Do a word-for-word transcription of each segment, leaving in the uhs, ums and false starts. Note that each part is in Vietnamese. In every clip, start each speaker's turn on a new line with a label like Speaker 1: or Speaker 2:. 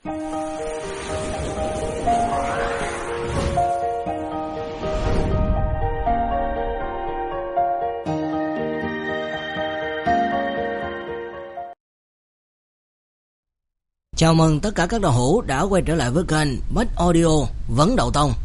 Speaker 1: Chào mừng tất cả các đạo hữu đã quay trở lại với kênh Bách Audio Vấn Đậu Tông.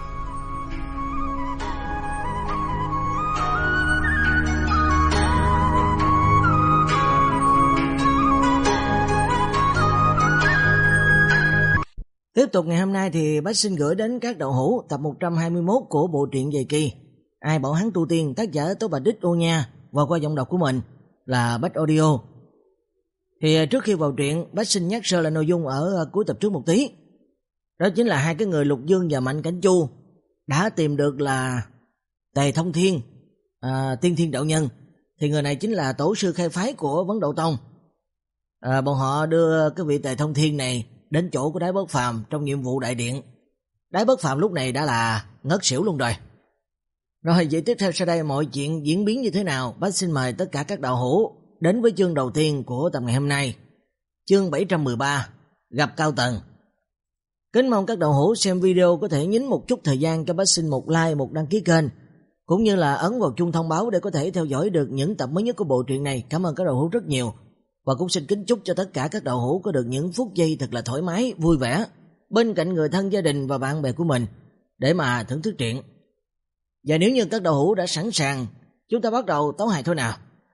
Speaker 1: Tiếp tục ngày hôm nay thì Bách xin gửi đến các đạo hữu tập một trăm hai mươi mốt của bộ truyện Dày Kỳ Ai Bảo Hắn Tu Tiên, tác giả Tố Bạch Đích Ô Nha, và qua giọng đọc của mình là Bách Audio. Thì trước khi vào truyện, Bách xin nhắc sơ là nội dung ở cuối tập trước một tí. Đó chính là hai cái người Lục Dương và Mạnh Cảnh Chu đã tìm được là Tề Thông Thiên, à, Tiên Thiên Đạo Nhân. Thì người này chính là tổ sư khai phái của Vấn Đậu Tông. à, Bọn họ đưa cái vị Tề Thông Thiên này đến chỗ của Đái Bất Phàm trong nhiệm vụ đại điện. Đái Bất Phàm lúc này đã là ngất xỉu luôn rồi. Rồi vậy tiếp theo sau đây mọi chuyện diễn biến như thế nào, Bách xin mời tất cả các đạo hữu đến với chương đầu tiên của tập ngày hôm nay, chương bảy trăm mười ba, gặp Cao Tần. Kính mong các đạo hữu xem video có thể nhín một chút thời gian cho Bách xin một like, một đăng ký kênh, cũng như là ấn vào chuông thông báo để có thể theo dõi được những tập mới nhất của bộ truyện này. Cảm ơn các đạo hữu rất nhiều. Và cũng xin kính chúc cho tất cả các đạo hữu có được những phút giây thật là thoải mái, vui vẻ bên cạnh người thân, gia đình và bạn bè của mình để mà thưởng thức truyện. Và nếu như các đạo hữu đã sẵn sàng, chúng ta bắt đầu tấu hài thôi nào.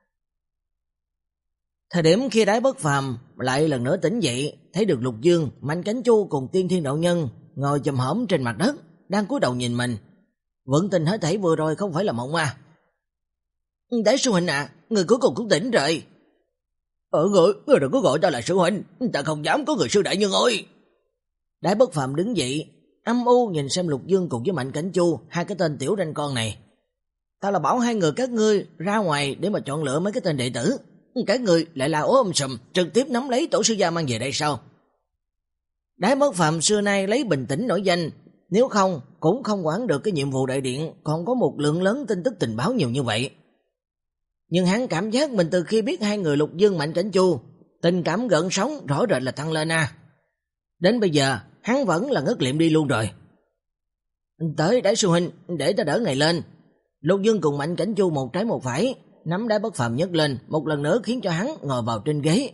Speaker 1: Thời điểm khi Đái Bất Phàm lại lần nữa tỉnh dậy, thấy được Lục Dương, Mạnh Cảnh Chu cùng Tiên Thiên Đạo Nhân ngồi chồm hổm trên mặt đất, đang cúi đầu nhìn mình. Vẫn tin hết thảy vừa rồi không phải là mộng à? Đái sư huynh à, người cuối cùng cũng tỉnh rồi. Ở người, người đừng có gọi ta là sư huynh, ta không dám có người sư đại nhân ơi. Đái Bất Phàm đứng dậy, âm u nhìn xem Lục Dương cùng với Mạnh Cảnh Chu, hai cái tên tiểu ranh con này. Ta là bảo hai người các ngươi ra ngoài để mà chọn lựa mấy cái tên đệ tử, các người lại là ôm sùm trực tiếp nắm lấy tổ sư gia mang về đây sao? Đái Bất Phàm xưa nay lấy bình tĩnh nổi danh, nếu không cũng không quản được cái nhiệm vụ đại điện còn có một lượng lớn tin tức tình báo nhiều như vậy. Nhưng hắn cảm giác mình từ khi biết hai người Lục Dương, Mạnh Cảnh Chu, tình cảm gợn sóng rõ rệt là tăng lên à. Đến bây giờ hắn vẫn là ngất liệm đi luôn rồi. Tới Đái sư huynh, để ta đỡ ngài lên. Lục Dương cùng Mạnh Cảnh Chu một trái một phải nắm Đái Bất Phàm nhấc lên, một lần nữa khiến cho hắn ngồi vào trên ghế.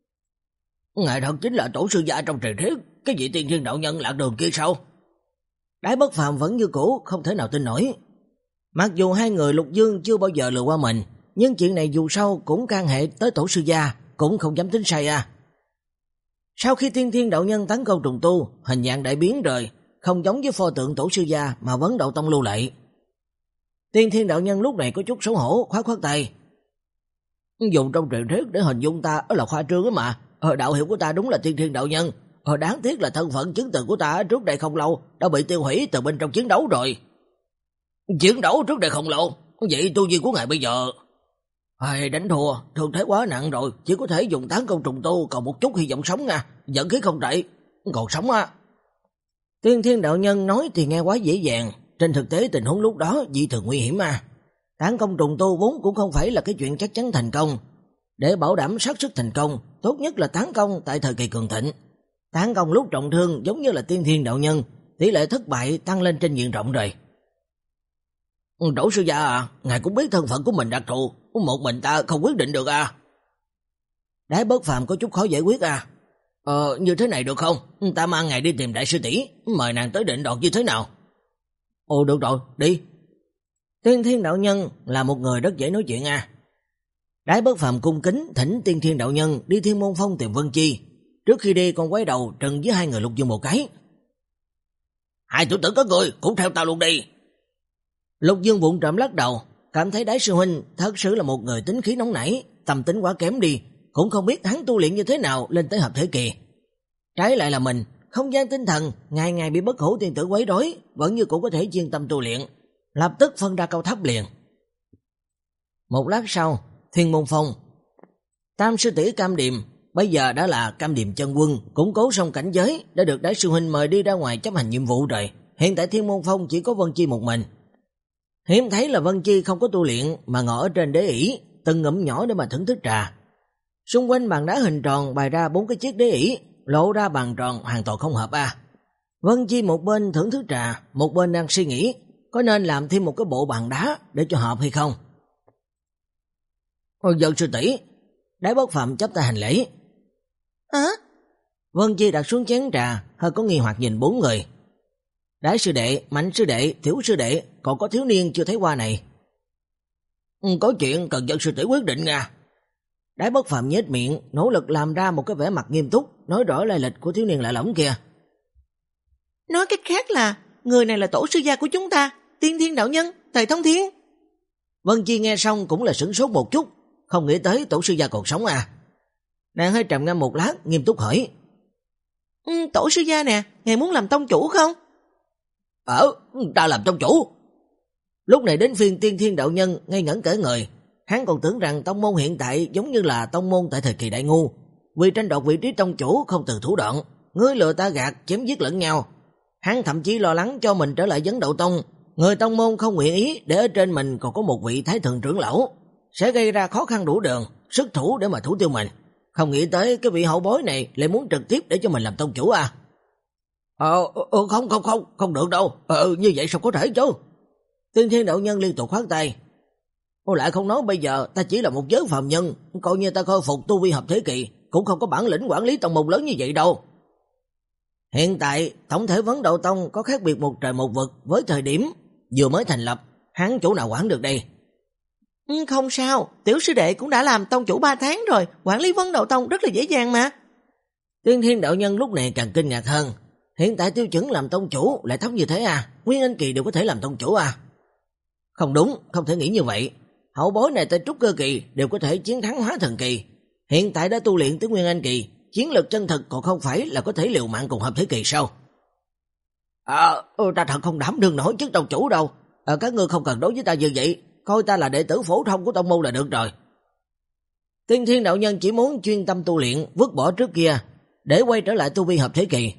Speaker 1: Ngài thật chính là tổ sư gia trong truyền thuyết, cái vị Tiên Thiên Đạo Nhân lạc đường kia sao? Đái Bất Phàm vẫn như cũ, không thể nào tin nổi. Mặc dù hai người Lục Dương chưa bao giờ lừa qua mình, nhưng chuyện này dù sao cũng can hệ tới tổ sư gia, cũng không dám tính sai à. Sau khi Tiên Thiên Đạo Nhân tấn công trùng tu, hình dạng đại biến rồi, không giống với pho tượng tổ sư gia mà Vấn Đậu Tông lưu lại. Tiên Thiên Đạo Nhân lúc này có chút xấu hổ, khoát khoát tay. Dùng trong truyền thuyết để hình dung ta là khoa trương á mà. Ờ, đạo hiệu của ta đúng là Tiên Thiên Đạo Nhân. Ờ, đáng tiếc là thân phận chứng từ của ta trước đây không lâu đã bị tiêu hủy từ bên trong chiến đấu rồi. Chiến đấu trước đây không lâu? Vậy tu vi của ngài bây giờ? Ai, đánh thua, thương thế quá nặng rồi, chỉ có thể dùng tán công trùng tu, còn một chút hy vọng sống nha, dẫn khí không tệ, còn sống á. Tiên Thiên Đạo Nhân nói thì nghe quá dễ dàng, trên thực tế tình huống lúc đó dị thường nguy hiểm mà. Tán công trùng tu vốn cũng không phải là cái chuyện chắc chắn thành công. Để bảo đảm xác suất thành công, tốt nhất là tán công tại thời kỳ cường thịnh. Tán công lúc trọng thương giống như là Tiên Thiên Đạo Nhân, tỷ lệ thất bại tăng lên trên diện rộng rồi. Tổ sư gia à, ngài cũng biết thân phận của mình đặc thù, một mình ta không quyết định được à? Đái Bất Phàm có chút khó giải quyết à? Ờ, như thế này được không? Ta mang ngài đi tìm đại sư tỷ, mời nàng tới định đoạt như thế nào? Ồ, được rồi, đi. Tiên Thiên Đạo Nhân là một người rất dễ nói chuyện à. Đái Bất Phàm cung kính thỉnh Tiên Thiên Đạo Nhân đi Thiên Môn Phong tìm Vân Chi. Trước khi đi còn quay đầu trừng với hai người Lục Dương một cái. Hai tiểu tử các người cũng theo tao luôn đi. Lục Dương vụng trộm lắc đầu, cảm thấy Đái sư huynh thật sự là một người tính khí nóng nảy, tâm tính quá kém đi, cũng không biết hắn tu luyện như thế nào lên tới hợp thể kỳ. Trái lại là mình, không gian tinh thần ngày ngày bị bất hủ tiên tử quấy rối, vẫn như cũng có thể chuyên tâm tu luyện, lập tức phân ra cao thấp liền. Một lát sau, Thiên Môn Phong, Tam sư tỷ Cam Điềm bây giờ đã là Cam Điềm chân quân, củng cố xong cảnh giới, đã được Đái sư huynh mời đi ra ngoài chấp hành nhiệm vụ rồi. Hiện tại Thiên Môn Phong chỉ có Vân Chi một mình. Hiếm thấy là Vân Chi không có tu luyện mà ngồi ở trên đế ỷ, từng ngụm nhỏ để mà thưởng thức trà. Xung quanh bàn đá hình tròn bày ra bốn cái chiếc đế ỷ, lộ ra bàn tròn hoàn toàn không hợp à. Vân Chi một bên thưởng thức trà, một bên đang suy nghĩ có nên làm thêm một cái bộ bàn đá để cho hợp hay không. Ôi dân sư tỷ, Đái Bất Phàm chắp tay hành lễ.
Speaker 2: Hả? À?
Speaker 1: Vân Chi đặt xuống chén trà, hơi có nghi hoặc nhìn bốn người. Đái sư đệ, Mạnh sư đệ, Tiểu sư đệ, còn có thiếu niên chưa thấy qua này. Ừ, có chuyện cần dân sư tỷ quyết định nha. Đái Bất Phàm nhếch miệng, nỗ lực làm ra một cái vẻ mặt nghiêm túc, nói rõ lai lịch của thiếu niên lạ lẫm kia.
Speaker 2: Nói cách khác là người này là tổ sư gia của chúng ta, Tiên Thiên đạo nhân, Thời Thông Thiên.
Speaker 1: Vân Chi nghe xong cũng là sửng sốt một chút, không nghĩ tới tổ sư gia còn sống à. Nàng hơi trầm ngâm một lát, nghiêm túc hỏi.
Speaker 2: Ừ, tổ sư gia nè, ngài muốn làm tông chủ không?
Speaker 1: Ờ, ta làm tông chủ. Lúc này đến phiên Tiên Thiên đạo nhân ngây ngẩn cả người, hắn còn tưởng rằng tông môn hiện tại giống như là tông môn tại thời kỳ Đại Ngu, vì tranh đoạt vị trí tông chủ không từ thủ đoạn, ngươi lừa ta gạt, chém giết lẫn nhau. Hắn thậm chí lo lắng cho mình trở lại Vấn Đậu Tông, người tông môn không nguyện ý để ở trên mình còn có một vị thái thượng trưởng lão, sẽ gây ra khó khăn đủ đường, sức thủ để mà thủ tiêu mình. Không nghĩ tới cái vị hậu bối này lại muốn trực tiếp để cho mình làm tông chủ à. Ờ, ờ không không không, không được đâu, ờ như vậy sao có thể chứ. Tiên Thiên đạo nhân liên tục khoát tay. Ô lại không nói bây giờ ta chỉ là một giới phàm nhân, coi như ta khôi phục tu vi hợp thế kỳ, cũng không có bản lĩnh quản lý tông môn lớn như vậy đâu. Hiện tại tổng thể Vấn Đậu Tông có khác biệt một trời một vực, với thời điểm vừa mới thành lập, hắn chủ nào quản được đây.
Speaker 2: Ừ, không sao, Tiểu sư đệ cũng đã làm tông chủ ba tháng rồi, quản lý Vấn Đậu Tông rất là dễ dàng mà.
Speaker 1: Tiên Thiên đạo nhân lúc này càng kinh ngạc hơn. Hiện tại tiêu chuẩn làm tông chủ lại thấp như thế à? Nguyên Anh kỳ đều có thể làm tông chủ à? Không đúng, không thể nghĩ như vậy. Hậu bối này tới trúc cơ kỳ đều có thể chiến thắng hóa thần kỳ. Hiện tại đã tu luyện tới Nguyên Anh kỳ, chiến lực chân thực còn không phải là có thể liều mạng cùng hợp thế kỳ sao? À, ta thật không đảm đương nổi chức tông chủ đâu. À, các ngươi không cần đối với ta như vậy, coi ta là đệ tử phổ thông của tông môn là được rồi. Tiên Thiên đạo nhân chỉ muốn chuyên tâm tu luyện, vứt bỏ trước kia, để quay trở lại tu vi hợp thế kỳ.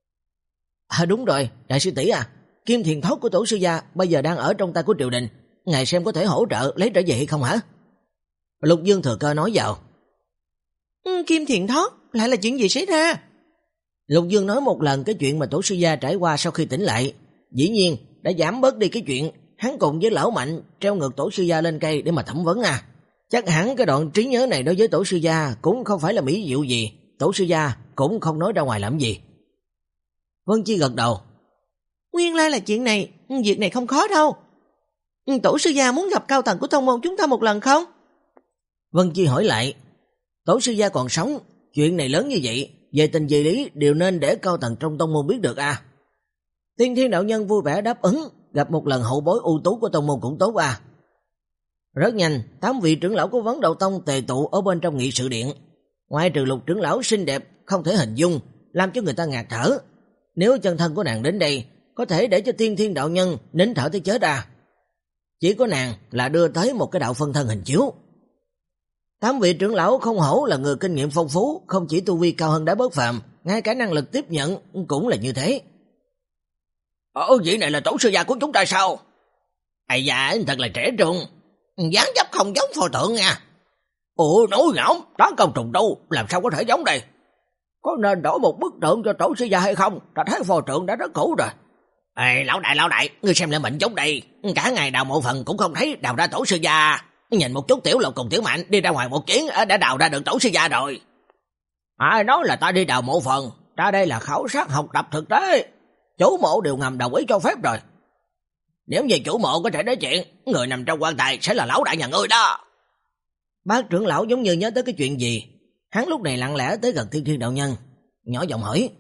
Speaker 1: À đúng rồi, đại sư tỷ à, Kim Thiền Thoát của tổ sư gia bây giờ đang ở trong tay của triều đình, ngài xem có thể hỗ trợ lấy trở về hay không hả? Lục Dương thừa cơ nói vào.
Speaker 2: Ừ, Kim Thiền Thoát, lại là chuyện gì xảy ra?
Speaker 1: Lục Dương nói một lần cái chuyện mà tổ sư gia trải qua sau khi tỉnh lại, dĩ nhiên đã giảm bớt đi cái chuyện hắn cùng với lão Mạnh treo ngược tổ sư gia lên cây để mà thẩm vấn à. Chắc hẳn cái đoạn trí nhớ này đối với tổ sư gia cũng không phải là mỹ diệu gì, tổ sư gia cũng không nói ra ngoài làm gì. Vân Chi gật đầu.
Speaker 2: Nguyên lai là chuyện này, việc này không khó đâu. Tổ sư gia muốn gặp cao tầng của tông môn chúng ta một lần không?
Speaker 1: Vân Chi hỏi lại. Tổ sư gia còn sống, chuyện này lớn như vậy, về tình về lý đều nên để cao tầng trong tông môn biết được à. Tiên Thiên đạo nhân vui vẻ đáp ứng, gặp một lần hậu bối ưu tú của tông môn cũng tốt à. Rất nhanh, tám vị trưởng lão của Vấn Đậu Tông tề tụ ở bên trong nghị sự điện. Ngoài trừ Lục trưởng lão xinh đẹp không thể hình dung, làm cho người ta ngạt thở. Nếu chân thân của nàng đến đây, có thể để cho Tiên Thiên đạo nhân nín thở tới chết à. Chỉ có nàng là đưa tới một cái đạo phân thân hình chiếu. Tám vị trưởng lão không hổ là người kinh nghiệm phong phú, không chỉ tu vi cao hơn Đái Bất Phàm, ngay cả năng lực tiếp nhận cũng là như thế. Ồ, vị này là tổ sư gia của chúng ta sao? Ây da, thật là trẻ trung, dáng dấp không giống pho tượng nha. Ủa, nói ngỗng, đó công trùng tu, làm sao có thể giống đây? Có nên đổi một bức tượng cho tổ sư gia hay không? Ta thấy pho tượng đã rất cũ rồi. Ê, lão đại, lão đại, ngươi xem lại mình giống đây. Cả ngày đào mộ phần cũng không thấy đào ra tổ sư gia. Nhìn một chút Tiểu Lộc cùng Tiểu Mạnh đi ra ngoài một chuyến đã đào ra được tổ sư gia rồi. Ai nói là ta đi đào mộ phần, ta đây là khảo sát học tập thực tế. Chủ mộ đều ngầm đồng ý cho phép rồi. Nếu như chủ mộ có thể nói chuyện, người nằm trong quan tài sẽ là lão đại nhà ngươi đó. Bác trưởng lão giống như nhớ tới cái chuyện gì. Hắn lúc này lặng lẽ tới gần Tiên Thiên đạo nhân, nhỏ giọng hỏi.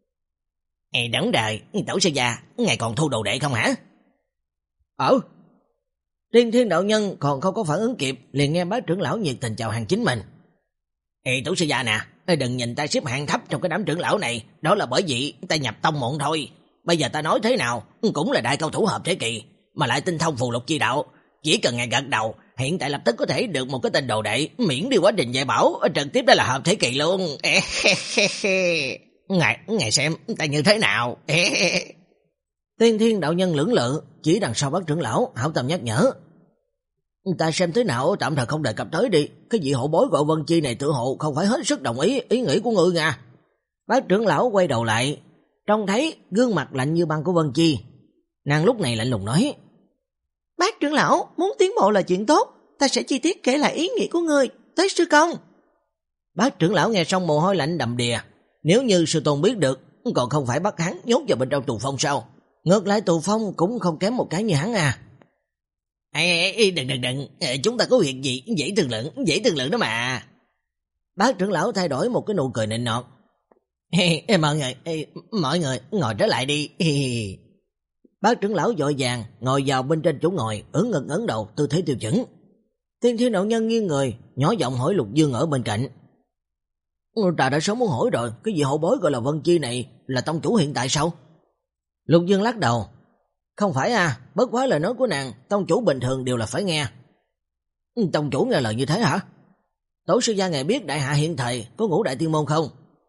Speaker 1: Ê đấng đời, tổ sư gia, ngài còn thu đồ đệ không hả? Ờ. Tiên Thiên đạo nhân còn không có phản ứng kịp, liền nghe bác trưởng lão nhiệt tình chào hàng chính mình. Ê tổ sư gia nè, đừng nhìn ta xếp hạng thấp trong cái đám trưởng lão này, đó là bởi vì ta nhập tông muộn thôi. Bây giờ ta nói thế nào, cũng là đại cao thủ hợp thế kỳ, mà lại tinh thông phù lục chi đạo. Chỉ cần ngài gật đầu, hiện tại lập tức có thể được một cái tên đồ đệ, miễn đi quá trình dạy bảo, trực tiếp đó là hợp thế kỳ luôn. Ngài, ngài xem, ta như thế nào? Tiên Thiên đạo nhân lưỡng lự, chỉ đằng sau bác trưởng lão, hảo tâm nhắc nhở. Ta xem thế nào tạm thời không đề cập tới đi, cái vị hộ bối gọi Vân Chi này tự hộ không phải hết sức đồng ý ý nghĩ của ngươi nha. Bác trưởng lão quay đầu lại, trông thấy gương mặt lạnh như băng của Vân Chi. Nàng lúc này lạnh lùng nói:
Speaker 2: Bác trưởng lão, muốn tiến bộ là chuyện tốt, ta sẽ chi tiết kể lại ý nghĩa của ngươi, tới sư công.
Speaker 1: Bác trưởng lão nghe xong mồ hôi lạnh đầm đìa. Nếu như sư tôn biết được, còn không phải bắt hắn nhốt vào bên trong tù phong sao? Ngược lại tù phong cũng không kém một cái như hắn à. Ê, ê, đừng đừng đừng, chúng ta có việc gì dễ thương lượng, dễ thương lượng đó mà. Bác trưởng lão thay đổi một cái nụ cười nịnh nọt. Ê, ê, mọi người, ê, mọi người ngồi trở lại đi. Ê. Bác trưởng lão vội vàng ngồi vào bên trên chỗ ngồi, ưỡn ngực ấn đầu, tư thế tiêu chuẩn. Tiên Thiên đạo nhân nghiêng người, nhỏ giọng hỏi Lục Dương ở bên cạnh. Ta đã sớm muốn hỏi rồi, cái vị hậu bối gọi là Vân Chi này là tông chủ hiện tại sao? Lục Dương lắc đầu. Không phải à, bất quá lời nói của nàng, tông chủ bình thường đều là phải nghe. Tông chủ nghe lời như thế hả? Tổ sư gia ngài biết đại hạ hiện thời có ngũ đại tiên môn không?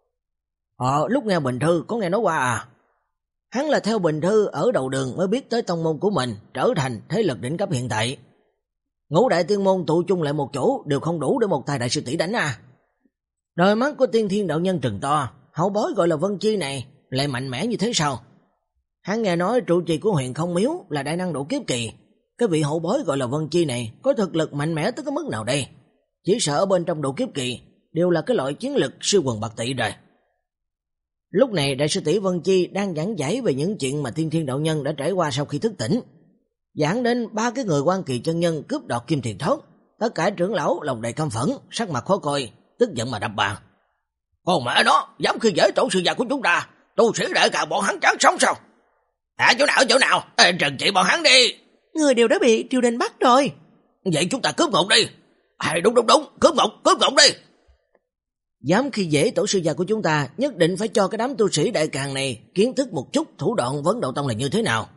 Speaker 1: Ờ, lúc nghe Bình Thư có nghe nói qua à. Hắn là theo Bình Thư ở đầu đường mới biết tới tông môn của mình, trở thành thế lực đỉnh cấp hiện tại. Ngũ đại tiên môn tụ chung lại một chỗ đều không đủ để một tài đại sư tỷ đánh à. Đôi mắt của Tiên Thiên đạo nhân trừng to, hậu bối gọi là Vân Chi này lại mạnh mẽ như thế sao? Hắn nghe nói trụ trì của Huyền Không Miếu là đại năng độ kiếp kỳ, cái vị hậu bối gọi là Vân Chi này có thực lực mạnh mẽ tới cái mức nào đây? Chỉ sợ ở bên trong độ kiếp kỳ đều là cái loại chiến lực siêu quần bạc tỷ rồi. Lúc này đại sư tỷ Vân Chi đang giảng giải về những chuyện mà Tiên Thiên đạo nhân đã trải qua sau khi thức tỉnh, giảng đến ba cái người quan kỳ chân nhân cướp đoạt kim thiền thốt. Tất cả trưởng lão lòng đầy căm phẫn, sắc mặt khó coi, tức giận mà đập bàn. Con mẹ nó, dám khi dễ tổ sư già của chúng ta, tu sĩ đại cả bọn hắn chán sống sao? À, chỗ nào, chỗ nào, Ê, trừng trị bọn hắn đi.
Speaker 2: Người đều đã bị triều đình bắt rồi.
Speaker 1: Vậy chúng ta cướp ngục đi. À, đúng đúng đúng, cướp ngục, cướp ngục đi. Dám khi dễ tổ sư già của chúng ta, nhất định phải cho cái đám tu sĩ đại càng này kiến thức một chút thủ đoạn vấn đầu tông là như thế nào.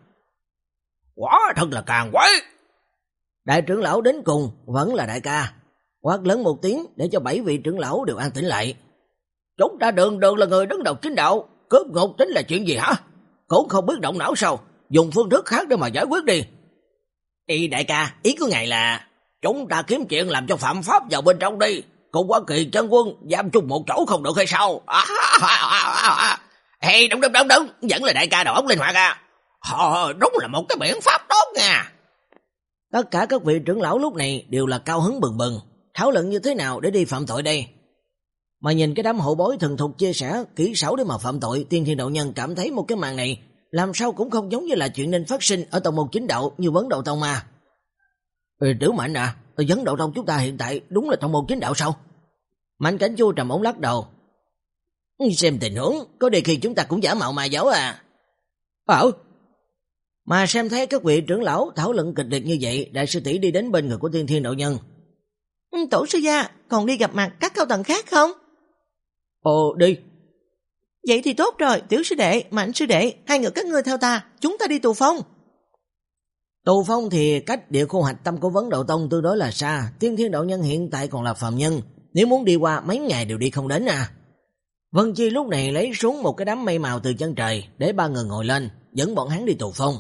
Speaker 1: Quá thật là càng quái. Đại trưởng lão đến cùng vẫn là đại ca, quát lớn một tiếng để cho bảy vị trưởng lão đều an tĩnh lại. Chúng ta đường đường là người đứng đầu chính đạo, cướp ngục tính là chuyện gì hả? Cũng không biết động não sao, dùng phương thức khác để mà giải quyết đi. Ý đại ca, ý của ngài là chúng ta kiếm chuyện làm cho phạm pháp vào bên trong đi, cùng Quá Kỳ chân quân giam chung một chỗ không được hay sao? À, à, à, à, à. Hey, đúng đúng đúng đúng, vẫn là đại ca đầu óc linh hoạt à. Họ đúng là một cái biện pháp tốt nha. Tất cả các vị trưởng lão lúc này đều là cao hứng bừng bừng, thảo luận như thế nào để đi phạm tội đây. Mà nhìn cái đám hậu bối thần thục chia sẻ kỹ xảo để mà phạm tội, Tiên Thiên đạo nhân cảm thấy một cái màn này làm sao cũng không giống như là chuyện nên phát sinh ở tông môn chính đạo như Vấn Đạo Tông mà. Ừ, Tiểu Mạnh à, Vấn Đạo Tông chúng ta hiện tại đúng là tông môn chính đạo sao? Mạnh Cảnh Chu trầm ống lắc đầu. Xem tình huống, có đề khi chúng ta cũng giả mạo mà giáo à. Ờ. Mà xem thấy các vị trưởng lão thảo luận kịch liệt như vậy, đại sư tỷ đi đến bên người của Tiên Thiên đạo nhân.
Speaker 2: Tổ sư gia, còn đi gặp mặt các cao tầng khác không?
Speaker 1: Ồ, đi.
Speaker 2: Vậy thì tốt rồi, Tiểu sư đệ, Mạnh sư đệ, hai người các ngươi theo ta, chúng ta đi tù phong.
Speaker 1: Tù phong thì cách địa khu hạch tâm của Vấn Đạo Tông tương đối là xa, Tiên Thiên đạo nhân hiện tại còn là phàm nhân, nếu muốn đi qua mấy ngày đều đi không đến à. Vân Chi lúc này lấy xuống một cái đám mây màu từ chân trời để ba người ngồi lên, dẫn bọn hắn đi tù phong.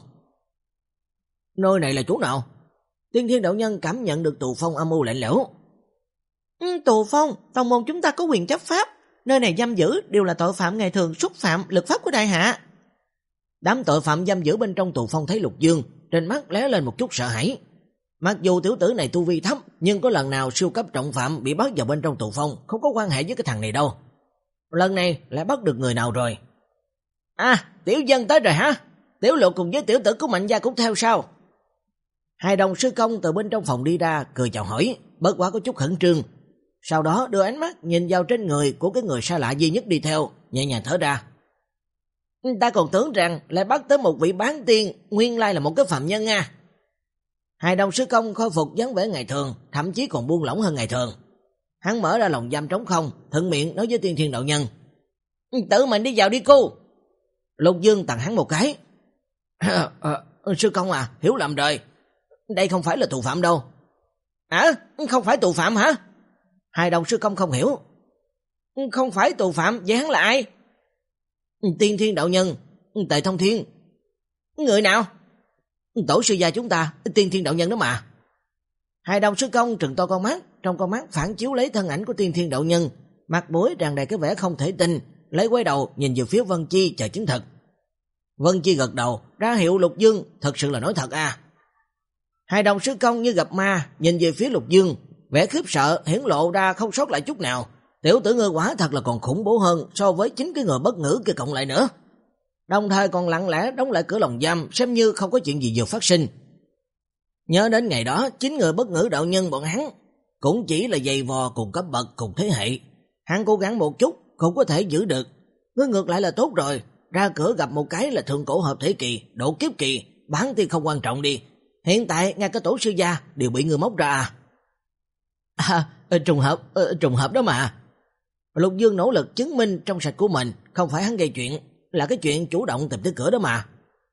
Speaker 1: Nơi này là chỗ nào? Tiên Thiên đạo nhân cảm nhận được tù phong âm u lạnh lẽo.
Speaker 2: Ừ, tù phong, tông môn chúng ta có quyền chấp pháp, nơi này giam giữ đều là tội phạm ngày thường xúc phạm lực pháp của đại hạ.
Speaker 1: Đám tội phạm giam giữ bên trong tù phong thấy Lục Dương, trên mắt lóe lên một chút sợ hãi. Mặc dù tiểu tử này tu vi thấp, nhưng có lần nào siêu cấp trọng phạm bị bắt vào bên trong tù phong không có quan hệ với cái thằng này đâu. Lần này lại bắt được người nào rồi? À, tiểu dân tới rồi hả? Tiểu Lục cùng với tiểu tử của Mạnh gia cũng theo sao? Hai đồng sư công từ bên trong phòng đi ra, cười chào hỏi, bất quá có chút khẩn trương. Sau đó đưa ánh mắt nhìn vào trên người của cái người xa lạ duy nhất đi theo, nhẹ nhàng thở ra. Ta còn tưởng rằng lại bắt tới một vị bán tiên, nguyên lai là một cái phạm nhân nha. Hai đồng sư công khôi phục dáng vẻ ngày thường, thậm chí còn buông lỏng hơn ngày thường. Hắn mở ra lòng giam trống không, thuận miệng nói với Tiên Thiên đạo nhân. Tự mình đi vào đi cô. Lục Dương tặng hắn một cái. À, à, sư công à, hiểu lầm rồi. Đây không phải là tù phạm đâu. À, không phải tù phạm hả? Hai đồng sư công không hiểu. Không phải tù phạm, vậy hắn là ai? Tiên Thiên đạo nhân, Tề Thông Thiên. Người nào? Tổ sư gia chúng ta, Tiên Thiên đạo nhân đó mà. Hai đồng sư công trừng to con mắt, trong con mắt phản chiếu lấy thân ảnh của Tiên Thiên đạo nhân, mặt mũi tràn đầy cái vẻ không thể tin, lấy quay đầu nhìn về phía Vân Chi chờ chứng thực. Vân Chi gật đầu, ra hiệu Lục Dương thật sự là nói thật à. Hai đồng sư công như gặp ma, nhìn về phía Lục Dương, vẻ khiếp sợ hiển lộ ra không sót lại chút nào. Tiểu tử ngươi quả thật là còn khủng bố hơn so với chính cái người bất ngữ kia cộng lại nữa. Đồng thời còn lặng lẽ đóng lại cửa lồng giam, xem như không có chuyện gì vừa phát sinh. Nhớ đến ngày đó, chính người bất ngữ đạo nhân bọn hắn cũng chỉ là dày vò cùng cấp bậc cùng thế hệ. Hắn cố gắng một chút cũng có thể giữ được. Ngươi ngược lại là tốt rồi, ra cửa gặp một cái là thượng cổ hợp thể kỳ, độ kiếp kỳ, bản tiên không quan trọng đi. Hiện tại ngay cả tổ sư gia đều bị người móc ra. À, trùng hợp, trùng hợp đó mà. Lục Dương nỗ lực chứng minh trong sạch của mình, không phải hắn gây chuyện, là cái chuyện chủ động tìm tới cửa đó mà.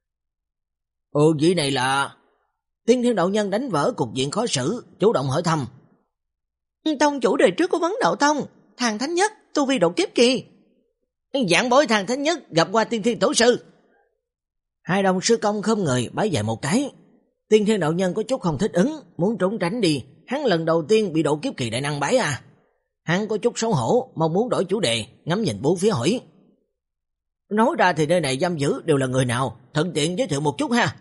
Speaker 1: Ồ, vị này là... Tiên Thiên đạo nhân đánh vỡ cục diện khó xử, chủ động hỏi thăm.
Speaker 2: Tông chủ đời trước của Vấn Đạo Tông, Thằng Thánh Nhất, tu vi độ kiếp kỳ.
Speaker 1: Giảng bối Thằng Thánh Nhất gặp qua Tiên Thiên tổ sư. Hai đồng sư công khom người bái dạy một cái. Tiên Thiên đạo nhân có chút không thích ứng, muốn trốn tránh đi. Hắn lần đầu tiên bị độ kiếp kỳ đại năng bái à. Hắn có chút xấu hổ, mong muốn đổi chủ đề, ngắm nhìn bốn phía hỏi. Nói ra thì nơi này giam giữ đều là người nào, thuận tiện giới thiệu một chút ha.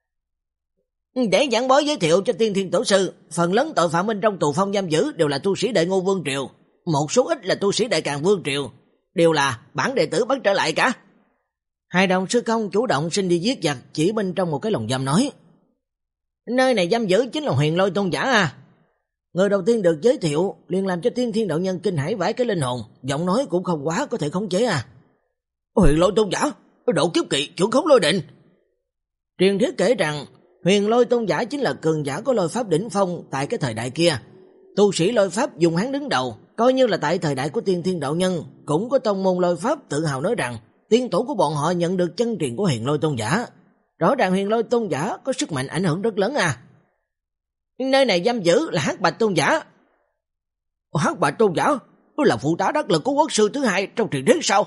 Speaker 1: Để giảng bối giới thiệu cho Tiên Thiên tổ sư, phần lớn tội phạm bên trong tù phong giam giữ đều là tu sĩ Đại Ngô Vương Triều, một số ít là tu sĩ Đại Càn Vương Triều, đều là bản đệ tử bắt trở lại cả. Hai đồng sư công chủ động xin đi giết giặc, chỉ bên trong một cái lồng giam nói. Nơi này giam giữ chính là Huyền Lôi Tôn giả à. Người đầu tiên được giới thiệu liền làm cho Tiên Thiên đạo nhân kinh hãi vãi cái linh hồn, giọng nói cũng không quá có thể khống chế à. Huyền Lôi Tôn giả, độ kiếp kỳ, chuẩn khống lôi định. Truyền thuyết kể rằng Huyền Lôi Tôn giả chính là cường giả có lôi pháp đỉnh phong tại cái thời đại kia. Tu sĩ lôi pháp dùng hắn đứng đầu, coi như là tại thời đại của Tiên Thiên đạo nhân, cũng có tông môn lôi pháp tự hào nói rằng tiên tổ của bọn họ nhận được chân truyền của Huyền Lôi Tôn giả. Rõ ràng Huyền Lôi Tôn giả có sức mạnh ảnh hưởng rất lớn à. Nơi này giam giữ là Hắc Bạch Tôn giả. Hắc Bạch Tôn giả là phụ tá đắc lực của quốc sư thứ hai trong truyền thuyết sao?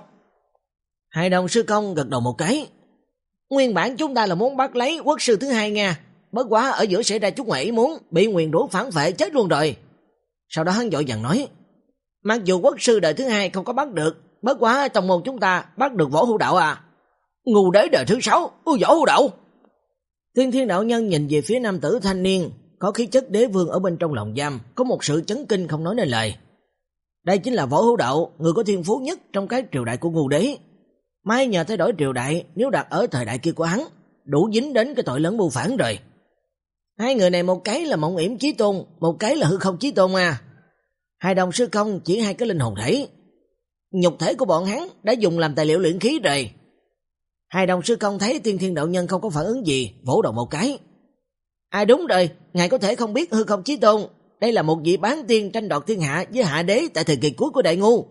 Speaker 1: Hai đồng sư công gật đầu một cái. Nguyên bản chúng ta là muốn bắt lấy quốc sư thứ hai nha, bất quá ở giữa xảy ra chút ngoại ý muốn, bị nguyền rủa phản vệ chết luôn rồi. Sau đó hắn vội vàng nói, mặc dù quốc sư đời thứ hai không có bắt được, bất quá tông môn chúng ta bắt được Võ Hữu Đạo à. Ngu đế đời thứ sáu, Võ Hữu Đạo. Tiên Thiên đạo nhân nhìn về phía nam tử thanh niên, có khí chất đế vương ở bên trong lồng giam, có một sự chấn kinh không nói nên lời. Đây chính là Võ Hữu Đạo, người có thiên phú nhất trong cái triều đại của ngu đế. Mai nhờ thay đổi triều đại, nếu đặt ở thời đại kia của hắn, đủ dính đến cái tội lớn mưu phản rồi. Hai người này một cái là Mộng Yểm Chí Tôn, một cái là Hư Không Chí Tôn à. Hai đồng sư công chỉ hai cái linh hồn thể. Nhục thể của bọn hắn đã dùng làm tài liệu luyện khí rồi. Hai đồng sư công thấy Tiên Thiên đạo nhân không có phản ứng gì, vỗ đầu một cái. À đúng rồi, ngài có thể không biết Hư Không Chí Tôn, đây là một vị bán tiên tranh đoạt thiên hạ với hạ đế tại thời kỳ cuối của Đại Ngu.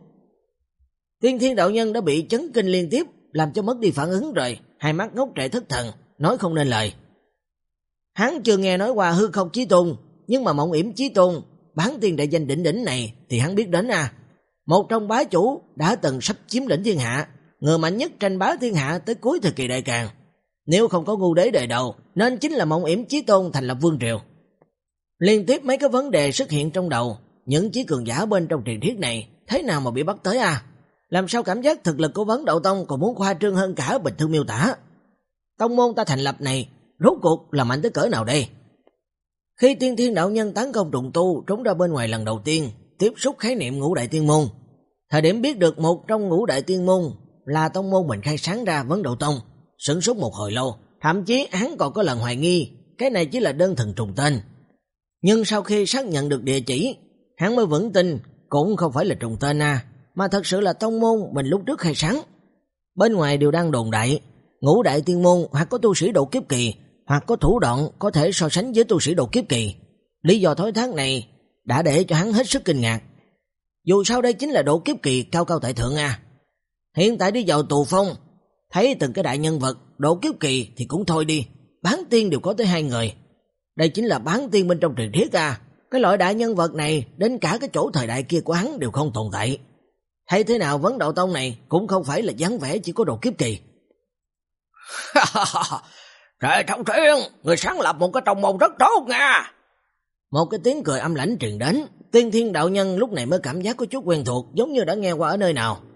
Speaker 1: Tiên Thiên đạo nhân đã bị chấn kinh liên tiếp, làm cho mất đi phản ứng rồi, hai mắt ngốc trệ thất thần, nói không nên lời. Hắn chưa nghe nói qua Hư Không Chí Tôn, nhưng mà Mộng Yểm Chí Tôn, bán tiên đại danh đỉnh đỉnh này thì hắn biết đến à. Một trong bá chủ đã từng sắp chiếm lĩnh thiên hạ, người mạnh nhất tranh bá thiên hạ tới cuối thời kỳ Đại Càn. Nếu không có ngu đế đời đầu, nên chính là Mộng Yểm Chí Tôn thành lập vương triều. Liên tiếp mấy cái vấn đề xuất hiện trong đầu, những chí cường giả bên trong truyền thuyết này thế nào mà bị bắt tới à? Làm sao cảm giác thực lực của Vấn Đạo Tông còn muốn khoa trương hơn cả bình thường miêu tả? Tông môn ta thành lập này, rốt cuộc là mạnh tới cỡ nào đây? Khi Tiên Thiên đạo nhân tấn công trùng tu trốn ra bên ngoài lần đầu tiên, tiếp xúc khái niệm ngũ đại tiên môn, thời điểm biết được một trong ngũ đại tiên môn là tông môn mình khai sáng ra Vấn Đạo Tông, sửng sốt một hồi lâu, thậm chí hắn còn có lần hoài nghi cái này chỉ là đơn thuần trùng tên. Nhưng sau khi xác nhận được địa chỉ, hắn mới vững tin cũng không phải là trùng tên à, mà thật sự là tông môn mình lúc trước khai sáng. Bên ngoài đều đang đồn đại, ngũ đại tiên môn hoặc có tu sĩ độ kiếp kỳ, hoặc có thủ đoạn có thể so sánh với tu sĩ độ kiếp kỳ. Lý do thối thác này đã để cho hắn hết sức kinh ngạc. Dù sao đây chính là độ kiếp kỳ cao cao tại thượng à. Hiện tại đi vào tù phong, thấy từng cái đại nhân vật độ kiếp kỳ thì cũng thôi đi, bán tiên đều có tới hai người. Đây chính là bán tiên bên trong truyền thuyết à. Cái loại đại nhân vật này đến cả cái chỗ thời đại kia của hắn đều không tồn tại. Thấy thế nào Vấn Đạo Tông này cũng không phải là dáng vẻ chỉ có độ kiếp kỳ. Trời Thông Thiên, người sáng lập một cái tông môn rất tốt nha. Một cái tiếng cười âm lãnh truyền đến, Tiên Thiên đạo nhân lúc này mới cảm giác có chút quen thuộc, giống như đã nghe qua ở nơi nào.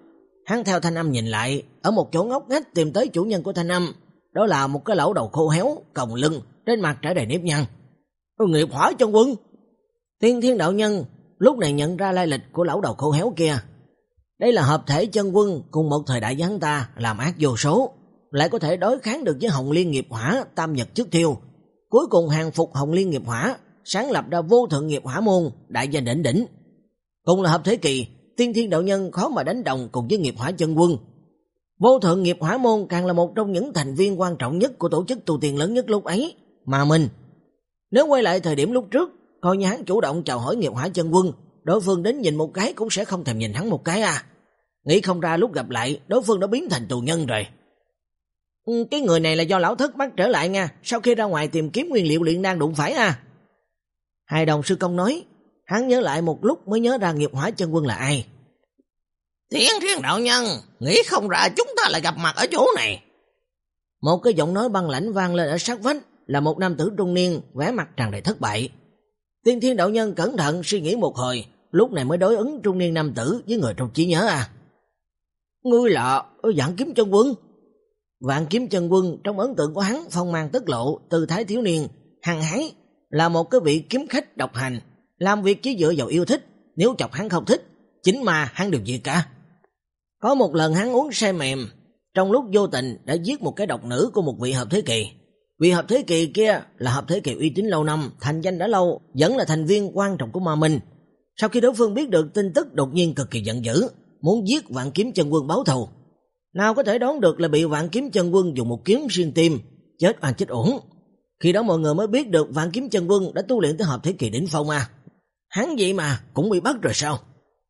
Speaker 1: Hắn theo thanh âm nhìn lại, ở một chỗ ngóc ngách tìm tới chủ nhân của thanh âm. Đó là một cái lão đầu khô héo, còng lưng, trên mặt trải đầy nếp nhăn. Nghiệp hỏa chân quân. Tiên Thiên đạo nhân lúc này nhận ra lai lịch của lão đầu khô héo kia. Đây là hợp thể chân quân cùng một thời đại với hắn ta làm ác vô số, lại có thể đối kháng được với Hồng Liên nghiệp hỏa, tam nhật trước thiêu. Cuối cùng hàng phục Hồng Liên nghiệp hỏa, sáng lập ra vô thượng nghiệp hỏa môn, đại danh đỉnh đỉnh. Cùng là hợp thế kỳ, Tiên Thiên đạo nhân khó mà đánh đồng cùng với nghiệp hỏa chân quân. Vô thượng nghiệp hỏa môn càng là một trong những thành viên quan trọng nhất của tổ chức tu tiên lớn nhất lúc ấy, mà mình. Nếu quay lại thời điểm lúc trước, coi như hắn chủ động chào hỏi nghiệp hỏa chân quân, đối phương đến nhìn một cái cũng sẽ không thèm nhìn hắn một cái à. Nghĩ không ra lúc gặp lại, đối phương đã biến thành tù nhân rồi. Ừ, cái người này là do lão thất bắt trở lại nha, sau khi ra ngoài tìm kiếm nguyên liệu luyện đan đụng phải à. Hai đồng sư công nói, hắn nhớ lại một lúc mới nhớ ra nghiệp hỏa chân quân là ai.
Speaker 2: Tiên Thiên đạo nhân, nghĩ không ra chúng ta lại gặp mặt ở chỗ này.
Speaker 1: Một cái giọng nói băng lãnh vang lên ở sát vách, là một nam tử trung niên, vẻ mặt tràn đầy thất bại. Tiên Thiên đạo nhân cẩn thận suy nghĩ một hồi, lúc này mới đối ứng trung niên nam tử với người trong trí nhớ à. Ngươi là Vạn Kiếm chân quân. Vạn Kiếm chân quân trong ấn tượng của hắn phong mang tất lộ, tư thái thiếu niên, hăng hái, là một cái vị kiếm khách độc hành, làm việc chỉ dựa vào yêu thích, nếu chọc hắn không thích, chính mà hắn đều diệt cả. Có một lần hắn uống say mềm, trong lúc vô tình đã giết một cái độc nữ của một vị hợp thế kỳ. Vị hợp thế kỳ kia là hợp thế kỳ uy tín lâu năm, thành danh đã lâu, vẫn là thành viên quan trọng của Ma Minh. Sau khi đối phương biết được tin tức đột nhiên cực kỳ giận dữ, muốn giết Vạn Kiếm chân quân báo thù. Nào có thể đoán được là bị Vạn Kiếm chân quân dùng một kiếm xuyên tim, chết oan chết uổng. Khi đó mọi người mới biết được Vạn Kiếm chân quân đã tu luyện tới hợp thế kỳ đỉnh phong à. Hắn vậy mà cũng bị bắt rồi sao?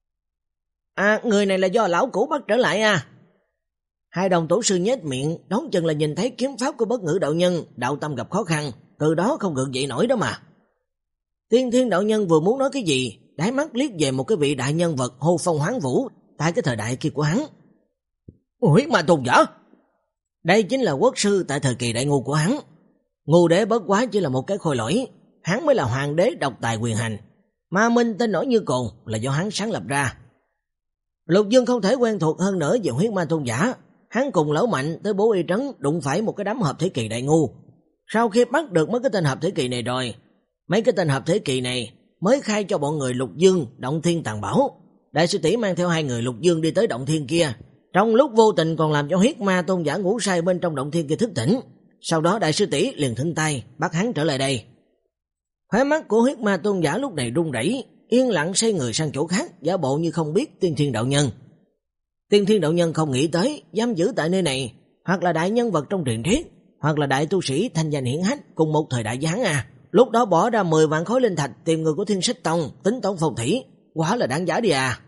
Speaker 1: À, người này là do lão cũ bắt trở lại à. Hai đồng tổ sư nhếch miệng, đón chừng là nhìn thấy kiếm pháp của Bất Ngữ đạo nhân, đạo tâm gặp khó khăn, từ đó không gượng dậy nổi đó mà. Tiên Thiên đạo nhân vừa muốn nói cái gì, đáy mắt liếc về một cái vị đại nhân vật hô phong hoán vũ tại cái thời đại kia của hắn. Huyết ma tôn giả. Đây chính là quốc sư tại thời kỳ đại ngu của hắn. Ngu đế bất quá chỉ là một cái khôi lỗi, hắn mới là hoàng đế độc tài quyền hành. Ma Minh tên nổi như cồn là do hắn sáng lập ra. Lục Dương không thể quen thuộc hơn nữa về huyết ma tôn giả. Hắn cùng lão mạnh tới Bố Y Trấn đụng phải một cái đám hợp thế kỳ đại ngu. Sau khi bắt được mấy cái tên hợp thế kỳ này rồi, mấy cái tên hợp thế kỳ này mới khai cho bọn người Lục Dương động thiên tàng bảo. Đại sư tỷ mang theo hai người Lục Dương đi tới động thiên kia, trong lúc vô tình còn làm cho huyết ma tôn giả ngủ say bên trong động thiên kia thức tỉnh. Sau đó đại sư tỷ liền thỉnh tay bắt hắn trở lại đây. Khóe mắt của huyết ma tôn giả lúc này run rẩy, yên lặng xoay người sang chỗ khác, giả bộ như không biết Tiên Thiên đạo nhân. Tiên Thiên đạo nhân không nghĩ tới giam giữ tại nơi này, hoặc là đại nhân vật trong truyền thuyết, hoặc là đại tu sĩ thanh danh hiển hách cùng một thời đại với hắn à. Lúc đó bỏ ra mười vạn khối linh thạch tìm người của Thiên Sách Tông, tính toán phong thủy, quá là đáng giá đi à.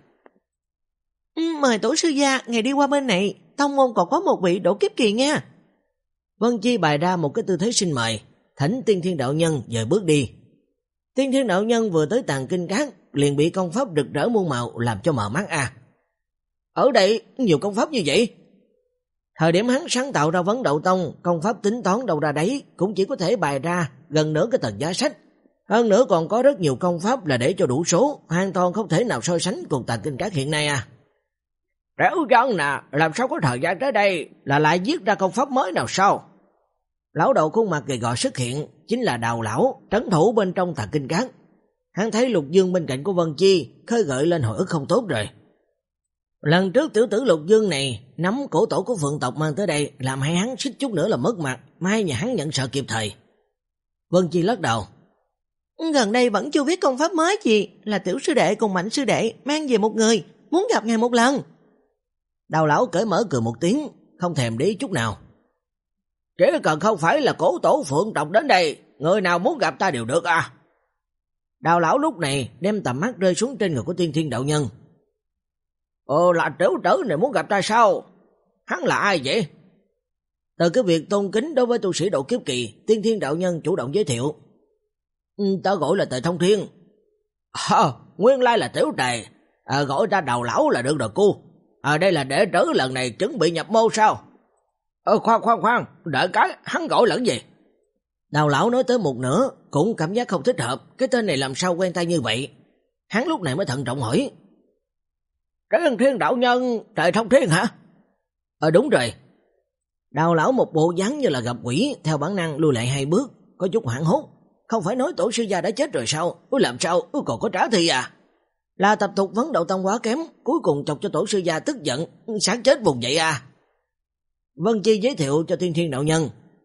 Speaker 2: Mời tổ sư gia ngày đi qua bên này, tông môn còn có một vị độ kiếp kỳ nha.
Speaker 1: Vân Chi bày ra một cái tư thế xin mời, thỉnh Tiên Thiên đạo nhân dời bước đi. Tiên Thiên đạo nhân vừa tới tàng kinh cát liền bị công pháp rực rỡ muôn màu làm cho mờ mắt à. Ở đây nhiều công pháp như vậy. Thời điểm hắn sáng tạo ra Vấn Đậu Tông, công pháp tính toán đâu ra đấy cũng chỉ có thể bày ra gần nửa cái tầng giá sách. Hơn nữa còn có rất nhiều công pháp là để cho đủ số, hoàn toàn không thể nào so sánh cùng tàng kinh cát hiện nay à. Rẻo răng nè, làm sao có thời gian tới đây là lại viết ra công pháp mới nào sao? Lão đầu khuôn mặt gầy gò xuất hiện, chính là Đào lão, trấn thủ bên trong tàng kinh cát. Hắn thấy Lục Dương bên cạnh của Vân Chi, khơi gợi lên hồi ức không tốt rồi. Lần trước tiểu tử Lục Dương này nắm cổ tổ của Phượng tộc mang tới đây, làm hai hắn xích chút nữa là mất mặt, mai nhà hắn nhận sợ kịp thời. Vân Chi lắc đầu.
Speaker 2: Gần đây vẫn chưa viết công pháp mới gì, là tiểu sư đệ cùng Mạnh sư đệ mang về một người, muốn gặp ngài một lần.
Speaker 1: Đào lão cởi mở cười một tiếng, không thèm để ý chút nào. Chỉ cần không phải là cổ tổ Phượng tộc đến đây, người nào muốn gặp ta đều được à. Đào lão lúc này đem tầm mắt rơi xuống trên người của Tiên Thiên đạo nhân. Ồ, là tiểu tử này muốn gặp ta sao? Hắn là ai vậy? Từ cái việc tôn kính đối với tu sĩ độ kiếp kỳ, Tiên Thiên đạo nhân chủ động giới thiệu. Ừ, ta gọi là Tề Thông Thiên. À, nguyên lai là tiểu Tề, à, gọi ta Đào lão là được rồi cô. À, đây là đệ tử lần này chuẩn bị nhập môn sao? Ờ, khoan khoan khoan, đợi cái, hắn gọi lẫn gì? Đào lão nói tới một nửa, cũng cảm giác không thích hợp, cái tên này làm sao quen tay như vậy? Hắn lúc này mới thận trọng hỏi. Trời thiên đạo nhân, trời thông thiên hả? Ờ đúng rồi. Đào lão một bộ dáng như là gặp quỷ, theo bản năng lùi lại hai bước, có chút hoảng hốt. Không phải nói tổ sư gia đã chết rồi sao? Ủa làm sao? Ủa còn có trả thi à? Là tập tục vấn đậu tông quá kém, cuối cùng chọc cho tổ sư gia tức giận, sáng chết vùng vậy à? Vân Chi giới thiệu cho Tiên Thiên đạo nhân.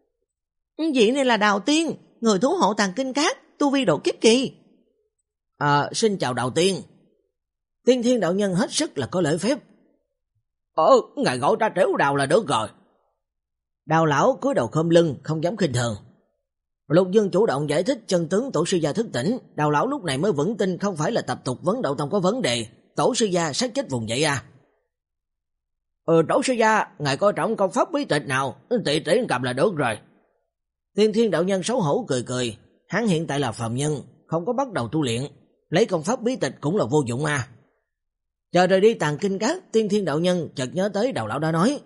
Speaker 2: Vị này là Đào Tiên, người thú hộ tàng kinh cát, tu vi độ kiếp kỳ.
Speaker 1: À, xin chào Đào Tiên. Tiên Thiên đạo nhân hết sức là có lễ phép. Ờ, ngài gọi ta Trếu Đào là được rồi. Đào lão cúi đầu khom lưng, không dám khinh thường. Lục Dương chủ động giải thích chân tướng tổ sư gia thức tỉnh, Đào lão lúc này mới vững tin không phải là tập tục vấn đậu tông có vấn đề, tổ sư gia sát chết vùng vậy à. Ừ, tổ sư gia, ngài coi trọng công pháp bí tịch nào, tỷ tỷ cầm là được rồi. Tiên Thiên đạo nhân xấu hổ cười cười, hắn hiện tại là phàm nhân, không có bắt đầu tu luyện, lấy công pháp bí tịch cũng là vô dụng à. Chờ rời đi tàng kinh cát, Tiên Thiên đạo nhân chợt nhớ tới Đào lão đã nói.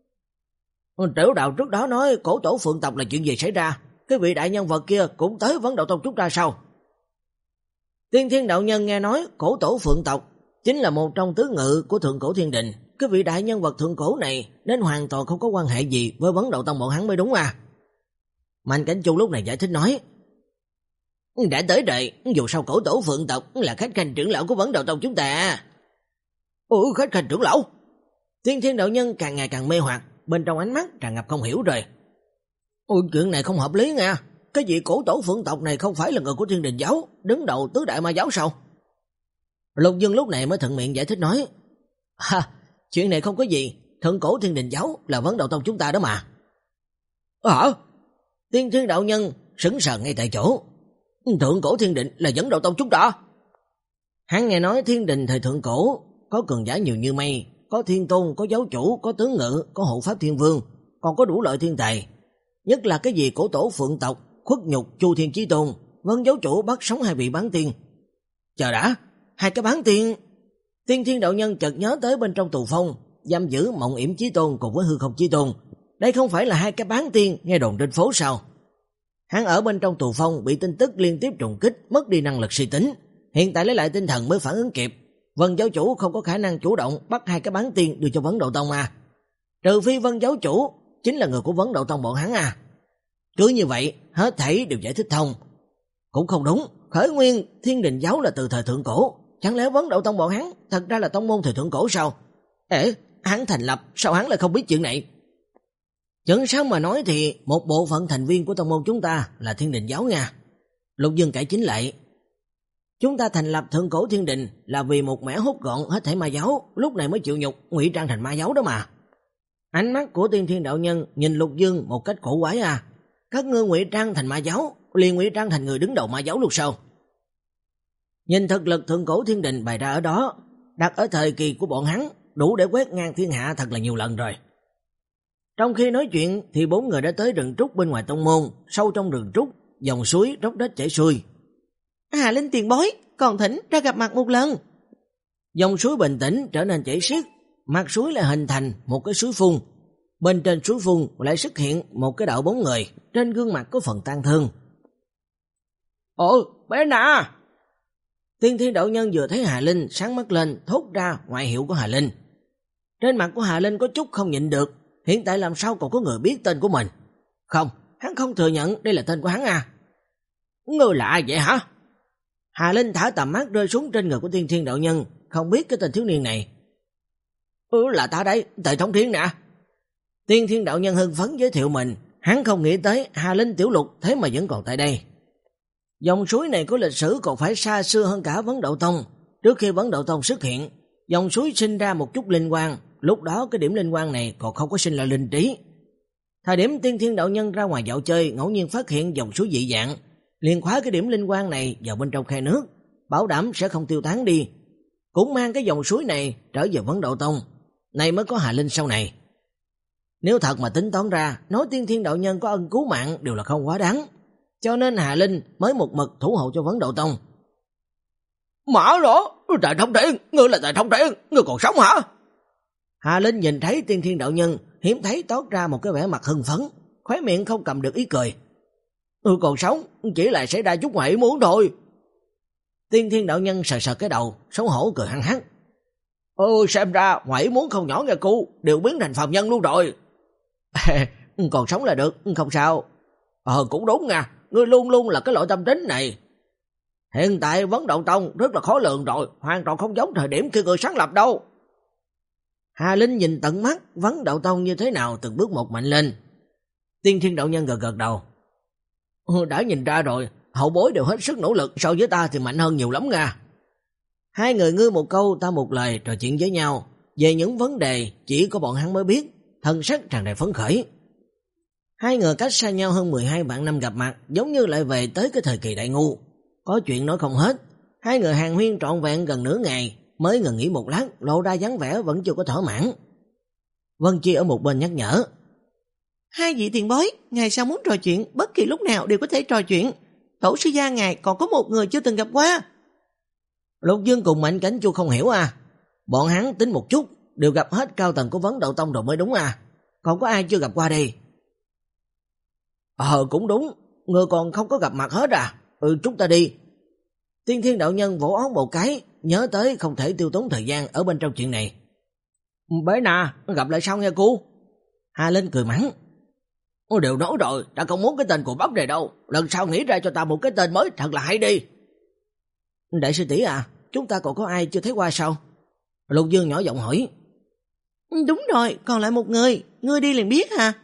Speaker 1: Tiểu đạo trước đó nói cổ tổ phượng tộc là chuyện gì xảy ra, cái vị đại nhân vật kia cũng tới vấn đậu tông chúng ta sao? Tiên Thiên đạo nhân nghe nói cổ tổ phượng tộc chính là một trong tứ ngự của thượng cổ thiên đình, cái vị đại nhân vật thượng cổ này nên hoàn toàn không có quan hệ gì với vấn đậu tông bọn hắn mới đúng à. Mạnh Cảnh Chu lúc này giải thích nói. Đã tới đời, dù sao cổ tổ phượng tộc là khách khanh trưởng lão của vấn đậu tông chúng ta. Ủa khách khanh trưởng lão? Tiên Thiên đạo nhân càng ngày càng mê hoặc, bên trong ánh mắt tràn ngập không hiểu rồi. Ôi chuyện này không hợp lý nha, cái vị cổ tổ phượng tộc này không phải là người của thiên đình giáo, đứng đầu tứ đại ma giáo sao? Lục Dương lúc này mới thuận miệng giải thích nói. Ha, chuyện này không có gì, thượng cổ thiên đình giáo là vấn đậu tông chúng ta đó mà. Hả? Tiên Thiên đạo nhân sững sờ ngay tại chỗ. Thượng cổ thiên đình là vấn đậu tông chúng ta? Hắn nghe nói thiên đình thời thượng cổ có cường giả nhiều như mây, có thiên tôn, có giáo chủ, có tướng ngự, có hộ pháp thiên vương, còn có đủ loại thiên tài. Nhất là cái gì cổ tổ phượng tộc, khuất nhục Chu Thiên Chí Tôn, Vân giáo chủ bắt sống hai vị bán tiên. Chờ đã, hai cái bán tiên. Tiên Thiên đạo nhân chợt nhớ tới bên trong tù phong giam giữ Mộng Yểm Chí Tôn cùng với Hư Không Chí Tôn. Đây không phải là hai cái bán tiên nghe đồn trên phố sao? Hắn ở bên trong tù phong bị tin tức liên tiếp trùng kích, mất đi năng lực suy tính, hiện tại lấy lại tinh thần mới phản ứng kịp. Vân giáo chủ không có khả năng chủ động bắt hai cái bán tiên đưa cho vấn đậu tông à. Trừ phi Vân giáo chủ chính là người của vấn đậu tông bọn hắn à. Cứ như vậy, hết thảy đều giải thích thông. Cũng không đúng, khởi nguyên thiên đình giáo là từ thời thượng cổ, chẳng lẽ vấn đậu tông bọn hắn thật ra là tông môn thời thượng cổ sao? Ê, hắn thành lập, sao hắn lại không biết chuyện này? Chẳng sao mà nói thì một bộ phận thành viên của tông môn chúng ta là thiên đình giáo nha. Lục Dương cải chính lại. Chúng ta thành lập thượng cổ thiên đình là vì một mẻ hút gọn hết thảy ma giáo, lúc này mới chịu nhục ngụy trang thành ma giáo đó mà. Ánh mắt của Tiên Thiên đạo nhân nhìn Lục Dương một cách cổ quái à. Các ngươi ngụy trang thành ma giáo, liền ngụy trang thành người đứng đầu ma giáo luôn sao? Nhìn thực lực thượng cổ thiên đình bày ra ở đó, đặt ở thời kỳ của bọn hắn, đủ để quét ngang thiên hạ thật là nhiều lần rồi. Trong khi nói chuyện thì bốn người đã tới rừng trúc bên ngoài tông môn, sâu trong rừng trúc, dòng suối róc rách chảy xuôi.
Speaker 2: Hà Linh tiền bối, còn thỉnh ra gặp mặt một lần.
Speaker 1: Dòng suối bình tĩnh trở nên chảy xiết, mặt suối lại hình thành một cái suối phun. Bên trên suối phun lại xuất hiện một cái đạo bóng người, trên gương mặt có phần tang thương. Ồ, bé nà! Tiên Thiên đạo nhân vừa thấy Hà Linh sáng mắt lên, thốt ra ngoại hiệu của Hà Linh. Trên mặt của Hà Linh có chút không nhịn được, hiện tại làm sao còn có người biết tên của mình? Không, hắn không thừa nhận đây là tên của hắn à. Ngươi là ai vậy hả? Hà Linh thả tầm mắt rơi xuống trên người của Tiên Thiên đạo nhân, không biết cái tên thiếu niên này. Ừ, là ta đấy, Tề Thông Thiên nè. Tiên Thiên đạo nhân hưng phấn giới thiệu mình, hắn không nghĩ tới Hà Linh tiểu lục thế mà vẫn còn tại đây. Dòng suối này có lịch sử còn phải xa xưa hơn cả Vấn Đậu Tông. Trước khi Vấn Đậu Tông xuất hiện, dòng suối sinh ra một chút linh quang, lúc đó cái điểm linh quang này còn không có sinh ra linh trí. Thời điểm Tiên Thiên đạo nhân ra ngoài dạo chơi, ngẫu nhiên phát hiện dòng suối dị dạng, liền khóa cái điểm linh quang này vào bên trong khe nước, bảo đảm sẽ không tiêu tán đi. Cũng mang cái dòng suối này trở về Vấn Đậu Tông, này mới có Hà Linh sau này. Nếu thật mà tính toán ra, nói Tiên Thiên đạo nhân có ân cứu mạng đều là không quá đáng, cho nên Hà Linh mới một mực thủ hộ cho Vấn Đậu Tông. Mở lỗ, Tề Thông Thiên, ngươi là Tề Thông Thiên, ngươi còn sống hả? Hà Linh nhìn thấy Tiên Thiên đạo nhân, hiếm thấy toát ra một cái vẻ mặt hưng phấn, khóe miệng không cầm được ý cười. Ừ, còn sống, chỉ là xảy ra chút ngoài ý muốn thôi. Tiên Thiên đạo nhân sờ sờ cái đầu, xấu hổ cười hăng hắc. Ôi xem ra ngoài ý muốn không nhỏ nghe cô, đều biến thành phàm nhân luôn rồi. Còn sống là được, không sao. Ờ cũng đúng nha, ngươi luôn luôn là cái loại tâm tính này. Hiện tại vấn Đậu Tông rất là khó lường rồi, hoàn toàn không giống thời điểm khi người sáng lập đâu. Hà Linh nhìn tận mắt vấn Đậu Tông như thế nào từng bước một mạnh lên. Tiên Thiên Đạo Nhân gật gật đầu. Ừ, đã nhìn ra rồi, hậu bối đều hết sức nỗ lực, so với ta thì mạnh hơn nhiều lắm nha. Hai người ngươi một câu ta một lời trò chuyện với nhau về những vấn đề chỉ có bọn hắn mới biết, thân sắc tràn đầy phấn khởi. Hai người cách xa nhau hơn mười hai vạn năm gặp mặt, giống như lại về tới cái thời kỳ đại ngu. Có chuyện nói không hết, hai người hàn huyên trọn vẹn gần nửa ngày, mới ngừng nghỉ một lát, lộ ra dáng vẻ vẫn chưa có thỏa mãn. Vân Chi ở một bên nhắc nhở.
Speaker 2: Hai vị tiền bối, ngài sao muốn trò chuyện, bất kỳ lúc nào đều có thể trò chuyện. Tổ sư gia ngài còn có một người chưa từng gặp qua.
Speaker 1: Lục Dương cùng Mạnh Cảnh Chu không hiểu à. Bọn hắn tính một chút, đều gặp hết cao tầng của vấn Đậu Tông rồi mới đúng à. Còn có ai chưa gặp qua đây? Ờ cũng đúng, người còn không có gặp mặt hết à. Ừ chúng ta đi. Tiên Thiên Đạo Nhân vỗ ón một cái, nhớ tới không thể tiêu tốn thời gian ở bên trong chuyện này. Bế nà, gặp lại sau nghe cô. Hà Linh cười mắng. Ôi đều nói rồi, ta không muốn cái tên của bắp này đâu. Lần sau nghĩ ra cho ta một cái tên mới thật là hay đi. Đại sư tỷ à, chúng ta còn có ai chưa thấy qua sao? Lục Dương nhỏ giọng hỏi.
Speaker 2: Đúng rồi, còn lại một người, ngươi đi liền biết hả?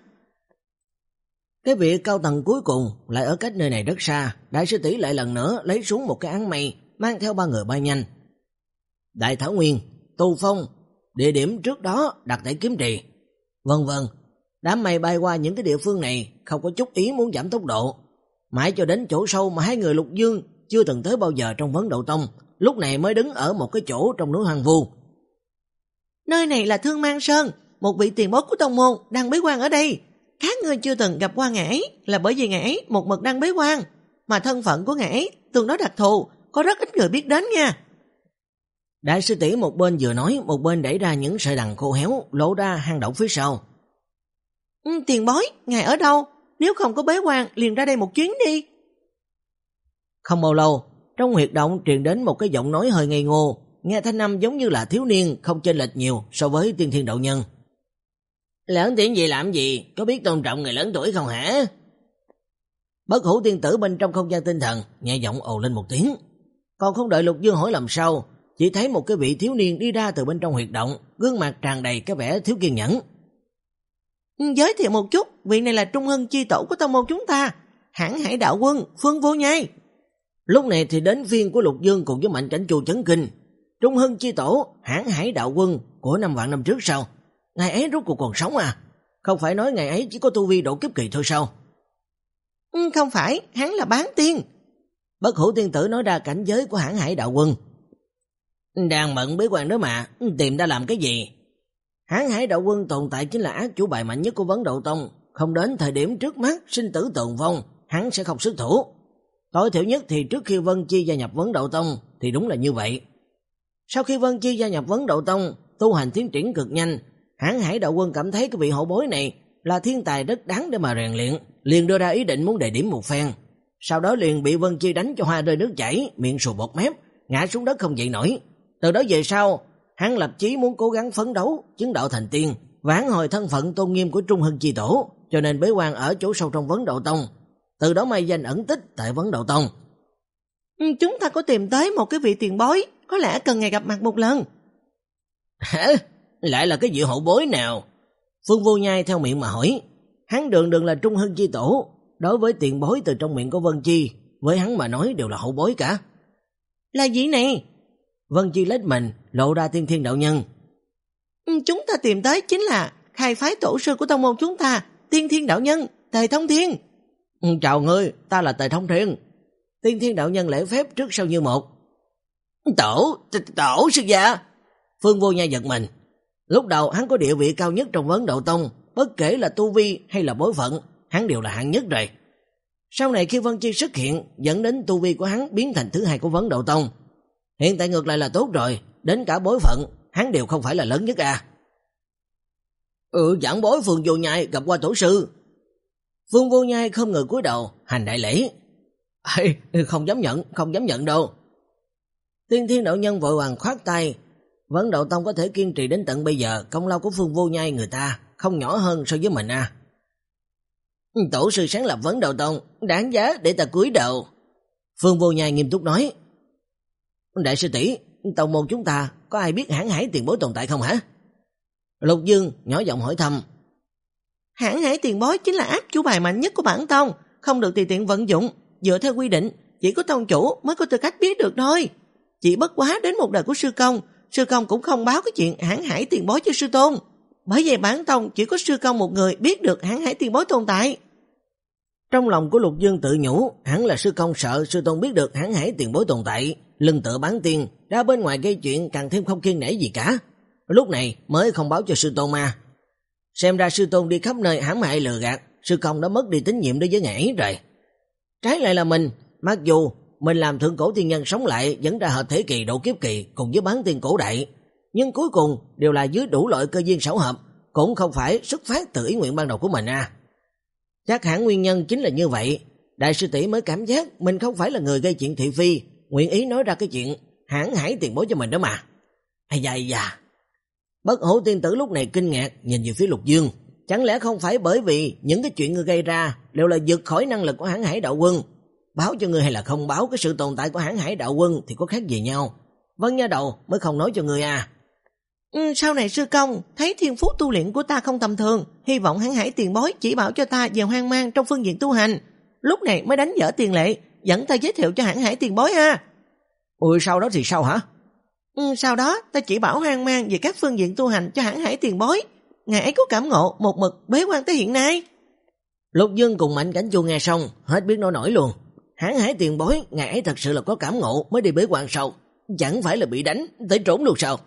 Speaker 1: Cái vị cao tầng cuối cùng lại ở cách nơi này rất xa. Đại sư tỷ lại lần nữa lấy xuống một cái áng mây, mang theo ba người bay nhanh. Đại Thảo Nguyên, Tu Phong, địa điểm trước đó đặt tại Kiếm Trì, vân vân. Đám mây bay qua những cái địa phương này, không có chút ý muốn giảm tốc độ. Mãi cho đến chỗ sâu mà hai người Lục Dương chưa từng tới bao giờ trong vấn Đậu Tông, lúc này mới đứng ở một cái chỗ trong núi hoang vu.
Speaker 2: Nơi này là Thương Mang Sơn, một vị tiền bối của tông môn đang bế quan ở đây. Các ngươi chưa từng gặp qua ngài ấy là bởi vì ngài ấy một mực đang bế quan, mà thân phận của ngài ấy tương đối đặc thù, có rất ít người biết đến nha.
Speaker 1: Đại sư tỷ một bên vừa nói, một bên đẩy ra những sợi đằng khô héo, lộ ra hang động phía sau.
Speaker 2: Ừ, tiền bối, ngài ở đâu? Nếu không có bế quan, liền ra đây một chuyến đi.
Speaker 1: Không bao lâu, trong huyệt động truyền đến một cái giọng nói hơi ngây ngô, nghe thanh âm giống như là thiếu niên, không chênh lệch nhiều so với Tiên Thiên Đạo Nhân. Lớn tiếng gì làm gì, có biết tôn trọng người lớn tuổi không hả? Bất Hủ tiên tử bên trong không gian tinh thần, nhẹ giọng ồ lên một tiếng. Còn không đợi Lục Dương hỏi làm sao, chỉ thấy một cái vị thiếu niên đi ra từ bên trong huyệt động, gương mặt tràn đầy cái vẻ thiếu kiên nhẫn.
Speaker 2: Giới thiệu một chút, vị này là Trung Hưng chi tổ của tông môn chúng ta, Hãn Hải đạo quân Phương Vô Nhai.
Speaker 1: Lúc này thì đến phiên của Lục Dương cùng với Mạnh Cảnh Chu chấn kinh. Trung Hưng chi tổ, Hãn Hải đạo quân của năm vạn năm trước sao? Ngài ấy rốt cuộc còn sống à? Không phải nói ngày ấy chỉ có tu vi độ kiếp kỳ thôi sao?
Speaker 2: Ừ, không phải, hắn là bán tiên.
Speaker 1: Bất Hủ tiên tử nói ra cảnh giới của Hãn Hải đạo quân. Đang bận bế quan đó mà, tìm ta làm cái gì? Hãn Hải đạo quân tồn tại chính là ác chủ bài mạnh nhất của vấn Đậu Tông, không đến thời điểm trước mắt sinh tử tồn vong, hắn sẽ không xuất thủ. Tối thiểu nhất thì trước khi Vân Chi gia nhập vấn Đậu Tông thì đúng là như vậy. Sau khi Vân Chi gia nhập vấn Đậu Tông, tu hành tiến triển cực nhanh, Hãn Hải đạo quân cảm thấy cái vị hậu bối này là thiên tài rất đáng để mà rèn luyện, liền đưa ra ý định muốn đề điểm một phen. Sau đó liền bị Vân Chi đánh cho hoa rơi nước chảy, miệng sùi bọt mép, ngã xuống đất không dậy nổi. Từ đó về sau, hắn lập chí muốn cố gắng phấn đấu, chứng đạo thành tiên, vãn hồi thân phận tôn nghiêm của Trung Hưng chi tổ, cho nên bế quan ở chỗ sâu trong vấn Đậu Tông. Từ đó may danh ẩn tích tại vấn Đậu Tông.
Speaker 2: Ừ, chúng ta có tìm tới một cái vị tiền bối, có lẽ cần ngày gặp mặt một lần.
Speaker 1: Hả? Lại là cái vị hậu bối nào? Phương Vô Nhai theo miệng mà hỏi. Hắn đường đường là Trung Hưng chi tổ, đối với tiền bối từ trong miệng của Vân Chi, với hắn mà nói đều là hậu bối cả.
Speaker 2: Là gì này?
Speaker 1: Vân Chi lết mình, lộ ra Tiên Thiên đạo nhân.
Speaker 2: Ừ, chúng ta tìm tới chính là khai phái tổ sư của tông môn chúng ta, Tiên Thiên đạo nhân, Tề Thông Thiên.
Speaker 1: Ừ, chào ngươi, ta là Tề Thông Thiên. Tiên Thiên đạo nhân lễ phép trước sau như một. Tổ, tổ sư gia. Phương Vô Nhai giật mình. Lúc đầu hắn có địa vị cao nhất trong vấn Đậu Tông, bất kể là tu vi hay là bối phận, hắn đều là hạng nhất rồi. Sau này khi Vân Chi xuất hiện, dẫn đến tu vi của hắn biến thành thứ hai của vấn Đậu Tông. Hiện tại ngược lại là tốt rồi, đến cả bối phận, hắn đều không phải là lớn nhất à. Ừ, giảng bối Phương Vô Nhai gặp qua tổ sư. Phương Vô Nhai không ngờ cúi đầu, hành đại lễ. Ê, không dám nhận, không dám nhận đâu. Tiên Thiên đạo nhân vội vàng khoát tay, Vấn Đạo Tông có thể kiên trì đến tận bây giờ, công lao của Phương Vô Nhai người ta không nhỏ hơn so với mình à. Tổ sư sáng lập Vấn Đạo Tông, đáng giá để ta cúi đầu. Phương Vô Nhai nghiêm túc nói. Đại sư tỷ, tông môn chúng ta có ai biết Hãn Hải Tiền Bối tồn tại không hả? Lục Dương nhỏ giọng hỏi thăm.
Speaker 2: Hãn Hải Tiền Bối chính là áp chủ bài mạnh nhất của bản tông, không được tùy tiện vận dụng, dựa theo quy định, chỉ có tông chủ mới có tư cách biết được thôi. Chỉ bất quá đến một đời của sư công, sư công cũng không báo cái chuyện Hãn Hải Tiền Bối cho sư tôn. Bởi vậy bản tông chỉ có sư công một người biết được Hãn Hải Tiền Bối tồn tại.
Speaker 1: Trong lòng của Lục Dương tự nhủ, hẳn là sư công sợ sư tôn biết được Hãn Hải Tiền Bối tồn tại, lưng tựa bán tiên, ra bên ngoài gây chuyện càng thêm không kiêng nể gì cả. Lúc này mới không báo cho sư tôn mà. Xem ra sư tôn đi khắp nơi hãm hại lừa gạt, sư công đã mất đi tín nhiệm đối với ngài ấy rồi. Trái lại là mình, mặc dù mình làm thượng cổ tiên nhân sống lại dẫn ra hợp thể kỳ độ kiếp kỳ cùng với bán tiên cổ đại, nhưng cuối cùng đều là dưới đủ loại cơ duyên xảo hợp, cũng không phải xuất phát từ ý nguyện ban đầu của mình à. Chắc hẳn nguyên nhân chính là như vậy, đại sư tỷ mới cảm giác mình không phải là người gây chuyện thị phi, nguyện ý nói ra cái chuyện Hãn Hải Tiền Bối cho mình đó mà. Ây da ây da. Bất Hủ tiên tử lúc này kinh ngạc nhìn về phía Lục Dương, chẳng lẽ không phải bởi vì những cái chuyện ngươi gây ra đều là vượt khỏi năng lực của Hãn Hải Đạo Quân? Báo cho ngươi hay là không báo cái sự tồn tại của Hãn Hải Đạo Quân thì có khác gì nhau? Vân Nha Đầu mới không nói cho ngươi à.
Speaker 2: Ừ, sau này sư công thấy thiên phú tu luyện của ta không tầm thường, hy vọng Hãn Hải Tiền Bối chỉ bảo cho ta về hoang mang trong phương diện tu hành, lúc này mới đánh dở tiền lệ, dẫn ta giới thiệu cho Hãn Hải Tiền Bối ha.
Speaker 1: Ôi sau đó thì sao hả?
Speaker 2: Ừ, sau đó ta chỉ bảo hoang mang về các phương diện tu hành cho Hãn Hải Tiền Bối, ngài ấy có cảm ngộ một mực bế quan tới hiện nay.
Speaker 1: Lục Dương cùng Mạnh Cảnh Chu nghe xong hết biết nói nổi luôn. Hãn Hải Tiền Bối ngài ấy thật sự là có cảm ngộ mới đi bế quan sao? Chẳng phải là bị đánh tới trốn luôn sao?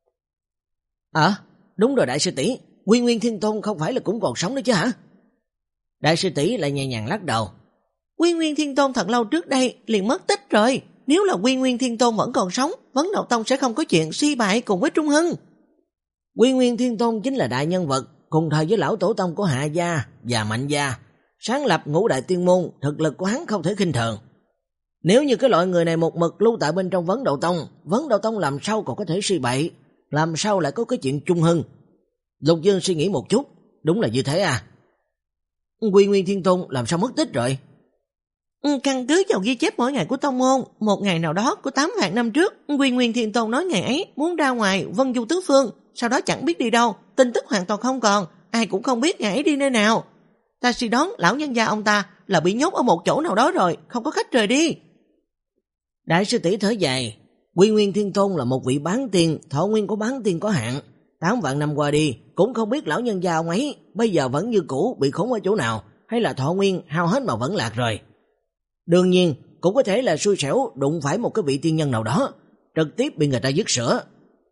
Speaker 1: À đúng rồi đại sư tỷ, Quy Nguyên Thiên Tôn không phải là cũng còn sống nữa chứ hả? Đại sư tỷ lại nhẹ nhàng lắc đầu.
Speaker 2: Quy Nguyên Thiên Tôn thật lâu trước đây liền mất tích rồi, nếu là Quy Nguyên Thiên Tôn vẫn còn sống, Vấn Đạo Tông sẽ không có chuyện suy bại cùng với Trung Hưng.
Speaker 1: Quy Nguyên Thiên Tôn chính là đại nhân vật cùng thời với lão tổ tông của Hạ gia và Mạnh gia, sáng lập ngũ đại tiên môn, thực lực của hắn không thể khinh thường. Nếu như cái loại người này một mực lưu tại bên trong Vấn Đạo Tông, Vấn Đạo Tông làm sao còn có thể suy bại, làm sao lại có cái chuyện Trung Hưng? Lục Dương suy nghĩ một chút, đúng là như thế à. Quy Nguyên Thiên Tôn làm sao mất tích rồi?
Speaker 2: Ừ, căn cứ vào ghi chép mỗi ngày của tông môn, một ngày nào đó của tám vạn năm trước, Quy Nguyên Thiên Tôn nói ngày ấy muốn ra ngoài vân du tứ phương, sau đó chẳng biết đi đâu, tin tức hoàn toàn không còn, ai cũng không biết ngày ấy đi nơi nào. Ta suy đoán lão nhân gia ông ta là bị nhốt ở một chỗ nào đó rồi, không có khách rời đi.
Speaker 1: Đại sư tỷ thở dài, Quy Nguyên Thiên Tôn là một vị bán tiên, thọ nguyên của bán tiên có hạn, tám vạn năm qua đi cũng không biết lão nhân gia ông ấy bây giờ vẫn như cũ bị khốn ở chỗ nào, hay là thọ nguyên hao hết mà vẫn lạc rồi. Đương nhiên cũng có thể là xui xẻo đụng phải một cái vị tiên nhân nào đó, trực tiếp bị người ta dứt sữa.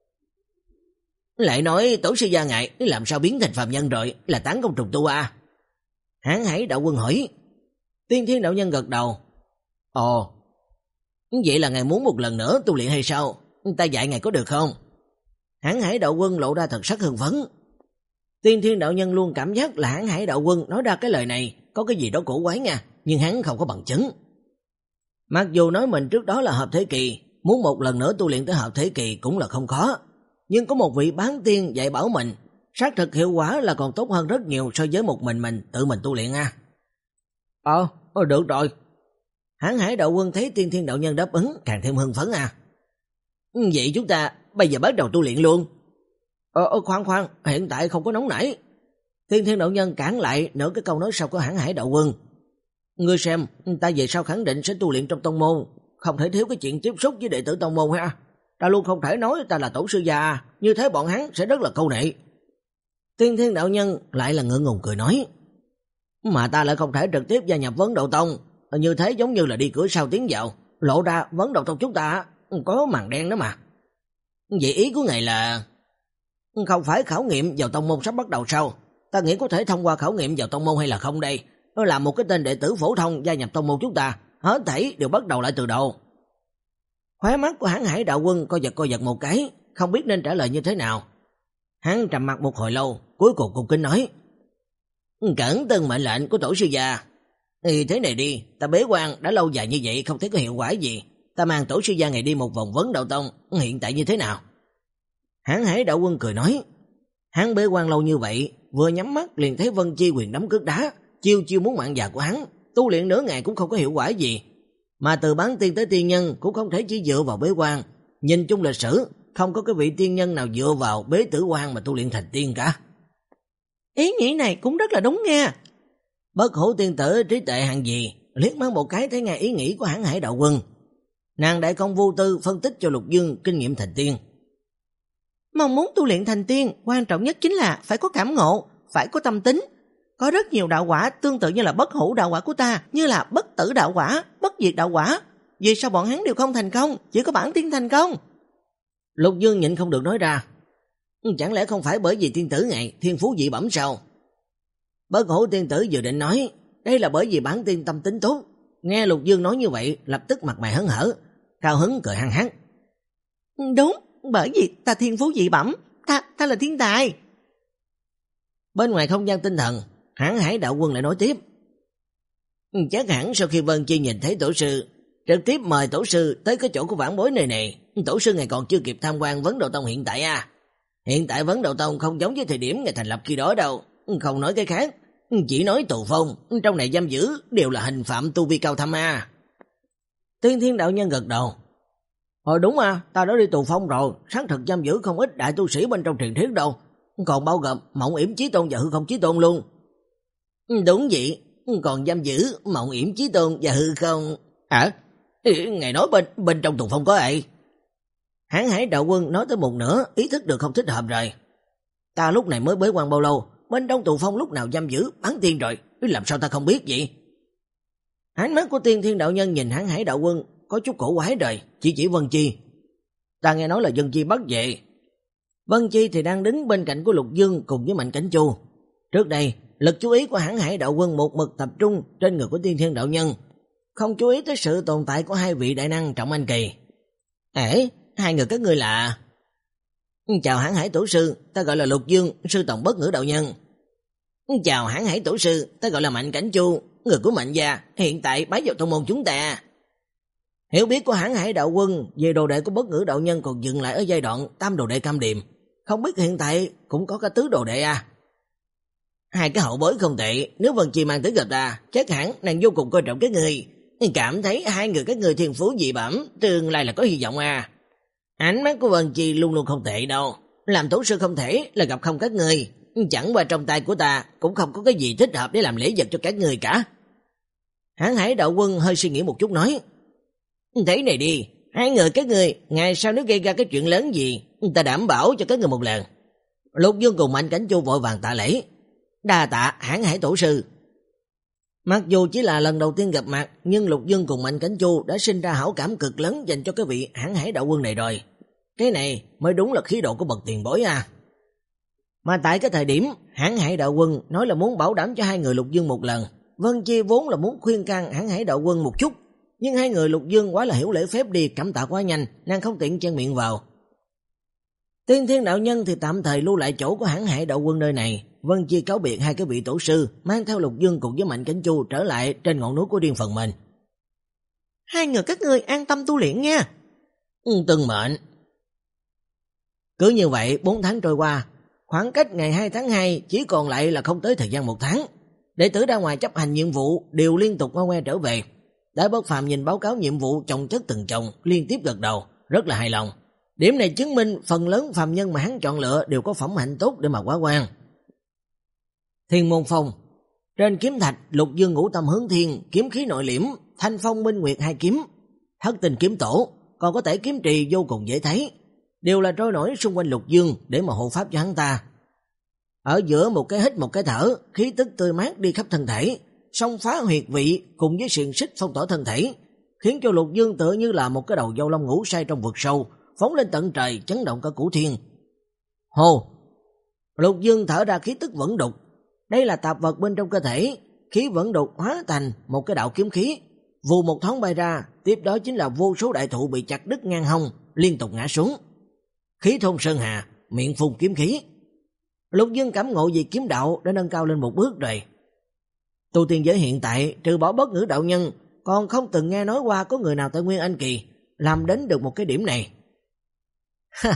Speaker 1: Lại nói tổ sư gia ngại làm sao biến thành phàm nhân rồi, là tán công trùng tu à? Hãn Hải Đạo Quân hỏi. Tiên Thiên đạo nhân gật đầu. Ồ, vậy là ngài muốn một lần nữa tu luyện hay sao? Ta dạy ngài có được không? Hãn Hải Đạo Quân lộ ra thật sắc hưng phấn. Tiên Thiên đạo nhân luôn cảm giác là Hãn Hải Đạo Quân nói ra cái lời này có cái gì đó cổ quái nha, nhưng hắn không có bằng chứng. Mặc dù nói mình trước đó là hợp thể kỳ, muốn một lần nữa tu luyện tới hợp thể kỳ cũng là không khó, nhưng có một vị bán tiên dạy bảo mình, xác thực hiệu quả là còn tốt hơn rất nhiều so với một mình mình tự mình tu luyện à. Ờ, ờ được rồi. Hãn Hải Đạo Quân thấy Tiên Thiên đạo nhân đáp ứng càng thêm hưng phấn à. Vậy chúng ta bây giờ bắt đầu tu luyện luôn. Ờ, ờ khoan khoan, hiện tại không có nóng nảy. Tiên Thiên đạo nhân cản lại nửa cái câu nói sau của Hãn Hải Đạo Quân. Ngươi xem, ta về sau khẳng định sẽ tu luyện trong tông môn, không thể thiếu cái chuyện tiếp xúc với đệ tử tông môn ha. Ta luôn không thể nói ta là tổ sư già, như thế bọn hắn sẽ rất là câu nệ. Tiên Thiên đạo nhân lại là ngượng ngùng cười nói. Mà ta lại không thể trực tiếp gia nhập Vấn Đạo Tông, như thế giống như là đi cửa sau tiến vào, lộ ra Vấn Đạo Tông chúng ta có màn đen đó mà. Vậy ý của ngài là không phải khảo nghiệm vào tông môn sắp bắt đầu sao? Ta nghĩ có thể thông qua khảo nghiệm vào tông môn hay là không đây? Nó là một cái tên đệ tử phổ thông gia nhập tông môn chúng ta, hết thảy đều bắt đầu lại từ đầu. Khóe mắt của Hãn Hải Đạo Quân co giật co giật một cái, không biết nên trả lời như thế nào. Hắn trầm mặt một hồi lâu, cuối cùng cung kính nói. Cẩn tuân mệnh lệnh của tổ sư già. Thì thế này đi, ta bế quan đã lâu dài như vậy không thấy có hiệu quả gì. Ta mang tổ sư gia ngày đi một vòng Vấn Đạo Tông, hiện tại như thế nào? Hãn Hải Đạo Quân cười nói, hắn bế quan lâu như vậy, vừa nhắm mắt liền thấy Vân Chi quyền đấm cước đá, chiêu chiêu muốn mạng già của hắn, tu luyện nửa ngày cũng không có hiệu quả gì. Mà từ bán tiên tới tiên nhân cũng không thể chỉ dựa vào bế quan. Nhìn chung lịch sử, không có cái vị tiên nhân nào dựa vào bế tử quan mà tu luyện thành tiên cả.
Speaker 2: Ý nghĩ này cũng rất là đúng nha.
Speaker 1: Bất Hủ tiên tử trí tuệ hạng gì, liếc mắt một cái thấy ngay ý nghĩ của Hãn Hải Đạo Quân. Nàng đại công vô tư phân tích cho Lục Dương kinh nghiệm thành tiên.
Speaker 2: Mong muốn tu luyện thành tiên, quan trọng nhất chính là phải có cảm ngộ, phải có tâm tính. Có rất nhiều đạo quả tương tự như là bất hủ đạo quả của ta, như là bất tử đạo quả, bất diệt đạo quả. Vì sao bọn hắn đều không thành công, chỉ có bản tiên thành công?
Speaker 1: Lục Dương nhịn không được nói ra, chẳng lẽ không phải bởi vì tiên tử ngài thiên phú dị bẩm sao? Bất Hủ tiên tử vừa định nói, đây là bởi vì bản tiên tâm tính tốt. Nghe Lục Dương nói như vậy, lập tức mặt mày hớn hở, cao hứng cười hăng hắc.
Speaker 2: Đúng, bởi vì ta thiên phú dị bẩm, ta ta là thiên tài.
Speaker 1: Bên ngoài không gian tinh thần, Hãn Hải Đạo Quân lại nói tiếp, chắc hẳn sau khi Vân Chi nhìn thấy tổ sư, trực tiếp mời tổ sư tới cái chỗ của vãn bối này này. Tổ sư ngài còn chưa kịp tham quan Vấn Đạo Tông hiện tại à? Hiện tại Vấn Đạo Tông không giống với thời điểm ngày thành lập khi đó đâu. Không nói cái khác, chỉ nói tù phong, trong này giam giữ đều là hình phạm tu vi cao thâm à. Tiên Thiên Đạo Nhân gật đầu. Hồi đúng à, ta đã đi tù phong rồi, xác thực giam giữ không ít đại tu sĩ bên trong truyền thuyết đâu, còn bao gồm Mộng Yểm Chí Tôn và Hư Không Chí Tôn luôn. Đúng vậy, còn giam giữ Mộng Yểm Chí Tôn và Hư Không. À, ngài nói bên bên trong tù phong có ai? Hãn Hải Đạo Quân nói tới một nửa, ý thức được không thích hợp rồi. Ta lúc này mới bế quan bao lâu, bên trong tù phong lúc nào giam giữ bán tiên rồi, làm sao ta không biết vậy? Ánh mắt của Tiên Thiên Đạo Nhân nhìn Hãn Hải Đạo Quân có chút cổ quái rồi, chỉ chỉ Vân Chi. Ta nghe nói là Vân Chi bắt về. Vân Chi thì đang đứng bên cạnh của Lục Dương cùng với Mạnh Cảnh Chu. Trước đây, lực chú ý của Hãn Hải Đạo Quân một mực tập trung trên người của Tiên Thiên Đạo Nhân, không chú ý tới sự tồn tại của hai vị đại năng trọng anh kỳ. Ê, hai người các ngươi là... Chào Hãn Hải Tổ sư, ta gọi là Lục Dương, sư tổng Bất Ngữ Đạo Nhân. Chào Hãn Hải Tổ sư, ta gọi là Mạnh Cảnh Chu, người của Mạnh gia, hiện tại bái vào tông môn chúng ta. Hiểu biết của Hãn Hải Đạo Quân về đồ đệ của Bất Ngữ Đạo Nhân còn dừng lại ở giai đoạn tam đồ đệ Cam Điềm, không biết hiện tại cũng có cả tứ đồ đệ à. Hai cái hậu bối không tệ, nếu Vân Chi mang tới gặp ta, chắc hẳn nàng vô cùng coi trọng các người, cảm thấy hai người các người thiên phú dị bẩm, tương lai là có hy vọng à. Ánh mắt của Vân Chi luôn luôn không tệ đâu, làm tổ sư không thể là gặp không các người, chẳng qua trong tay của ta cũng không có cái gì thích hợp để làm lễ vật cho các người cả. Hãn Hải Đạo Quân hơi suy nghĩ một chút nói, thế này đi, hai người các người ngày sau nếu gây ra cái chuyện lớn gì, ta đảm bảo cho các người một lần. Lục Dương cùng Mạnh Cảnh Chu vội vàng tạ lễ, đa tạ Hãn Hải Tổ sư. Mặc dù chỉ là lần đầu tiên gặp mặt, nhưng Lục Dương cùng Mạnh Cảnh Chu đã sinh ra hảo cảm cực lớn dành cho cái vị Hãn Hải Đạo Quân này rồi. Cái này mới đúng là khí độ của bậc tiền bối à. Mà tại cái thời điểm Hãn Hải Đạo Quân nói là muốn bảo đảm cho hai người Lục Dương một lần, Vân Chi vốn là muốn khuyên can Hãn Hải Đạo Quân một chút, nhưng hai người Lục Dương quá là hiểu lễ phép đi, cảm tạ quá nhanh, nàng không tiện chen miệng vào. Tiên Thiên Đạo Nhân thì tạm thời lưu lại chỗ của Hãn Hải Đạo Quân nơi này. Vân Chi cáo biệt hai cái vị tổ sư, mang theo Lục Dương cùng với Mạnh Cảnh Chu trở lại trên ngọn núi của Điên Phần mình.
Speaker 2: Hai người các ngươi an tâm tu luyện nha.
Speaker 1: Ừ, từng mệnh. Cứ như vậy bốn tháng trôi qua, khoảng cách ngày hai tháng hai chỉ còn lại là không tới thời gian một tháng. Đệ tử ra ngoài chấp hành nhiệm vụ đều liên tục ngoan ngoe trở về. Đại Bất Phàm nhìn báo cáo nhiệm vụ chồng chất từng chồng, liên tiếp gật đầu, rất là hài lòng. Điểm này chứng minh phần lớn phàm nhân mà hắn chọn lựa đều có phẩm hạnh tốt để mà quá quan. Thiên Môn Phong, trên kiếm thạch Lục Dương Ngũ Tâm Hướng Thiên, kiếm khí nội liễm, Thanh Phong Minh Nguyệt hai kiếm, Thất Tình kiếm tổ, còn có thể kiếm trì vô cùng dễ thấy, đều là trôi nổi xung quanh Lục Dương để mà hộ pháp cho hắn ta. Ở giữa một cái hít một cái thở, khí tức tươi mát đi khắp thân thể, xông phá huyệt vị cùng với xiềng xích phong tỏa thân thể, khiến cho Lục Dương tựa như là một cái đầu dâu lông ngủ say trong vực sâu, phóng lên tận trời, chấn động cả cửu thiên. Hồ! Lục Dương thở ra khí tức vẫn đục. Đây là tạp vật bên trong cơ thể, khí vẫn đục hóa thành một cái đạo kiếm khí, vù một thoáng bay ra, tiếp đó chính là vô số đại thụ bị chặt đứt ngang hông, liên tục ngã xuống. Khí thôn sơn hà, miệng phun kiếm khí. Lục Dương cảm ngộ về kiếm đạo đã nâng cao lên một bước rồi. Tu tiên giới hiện tại, trừ bỏ Bất Ngữ Đạo Nhân, còn không từng nghe nói qua có người nào tại Nguyên Anh Kỳ làm đến được một cái điểm này. Ha,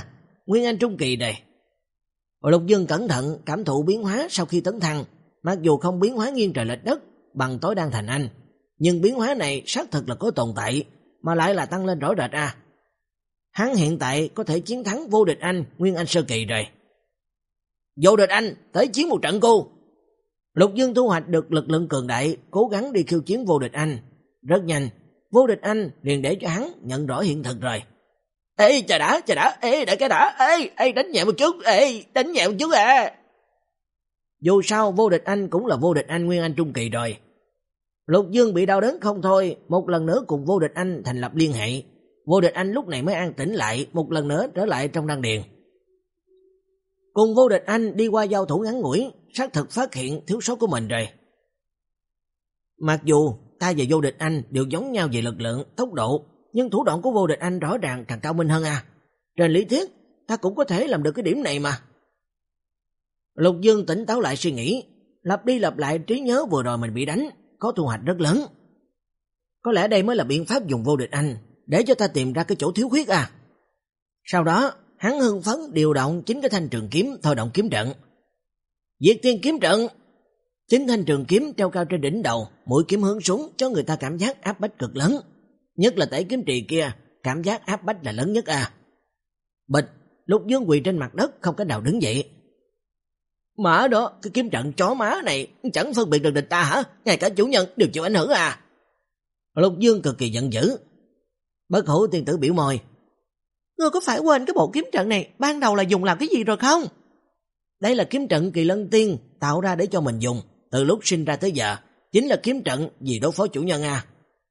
Speaker 1: Nguyên Anh trung kỳ đây. Lục Dương cẩn thận cảm thụ biến hóa sau khi tấn thăng, mặc dù không biến hóa nghiêng trời lệch đất bằng tối đan thành anh, nhưng biến hóa này xác thực là có tồn tại, mà lại là tăng lên rõ rệt à. Hắn hiện tại có thể chiến thắng Vô Địch Anh, Nguyên Anh sơ kỳ rồi. Vô Địch Anh, tới chiến một trận cô. Lục Dương thu hoạch được lực lượng cường đại, cố gắng đi khiêu chiến Vô Địch Anh. Rất nhanh, Vô Địch Anh liền để cho hắn nhận rõ hiện thực rồi. Ê, chờ đã, chờ đã, ê, đợi cái đã, ê, ê, đánh nhẹ một chút, ê, đánh nhẹ một chút à. Dù sao Vô Địch Anh cũng là Vô Địch Anh Nguyên Anh trung kỳ rồi. Lục Dương bị đau đớn không thôi, một lần nữa cùng Vô Địch Anh thành lập liên hệ. Vô Địch Anh lúc này mới an tĩnh lại, một lần nữa trở lại trong đan điền. Cùng Vô Địch Anh đi qua giao thủ ngắn ngủi, xác thực phát hiện thiếu sót của mình rồi. Mặc dù ta và Vô Địch Anh đều giống nhau về lực lượng, tốc độ, nhưng thủ đoạn của Vô Địch Anh rõ ràng càng cao minh hơn à. Trên lý thuyết, ta cũng có thể làm được cái điểm này mà. Lục Dương tỉnh táo lại suy nghĩ, lặp đi lặp lại trí nhớ vừa rồi mình bị đánh, có thu hoạch rất lớn. Có lẽ đây mới là biện pháp dùng Vô Địch Anh, để cho ta tìm ra cái chỗ thiếu khuyết à. Sau đó, hắn hưng phấn điều động chính cái thanh trường kiếm thôi động kiếm trận. Diệt Tiên kiếm trận. Chính thanh trường kiếm treo cao trên đỉnh đầu, mũi kiếm hướng xuống cho người ta cảm giác áp bách cực lớn. Nhất là tẩy kiếm trì kia, cảm giác áp bách là lớn nhất à. Bịch, Lục Dương quỳ trên mặt đất không cách nào đứng dậy. Mở đó, cái kiếm trận chó má này chẳng phân biệt được địch ta hả? Ngay cả chủ nhân đều chịu ảnh hưởng à. Lục Dương cực kỳ giận dữ. Bất Hủ tiên tử biểu môi. Ngươi có phải quên cái bộ kiếm trận này ban đầu là dùng làm cái gì rồi không? Đây là kiếm trận Kỳ Lân Tiên tạo ra để cho mình dùng, từ lúc sinh ra tới giờ, chính là kiếm trận vì đối phó chủ nhân à.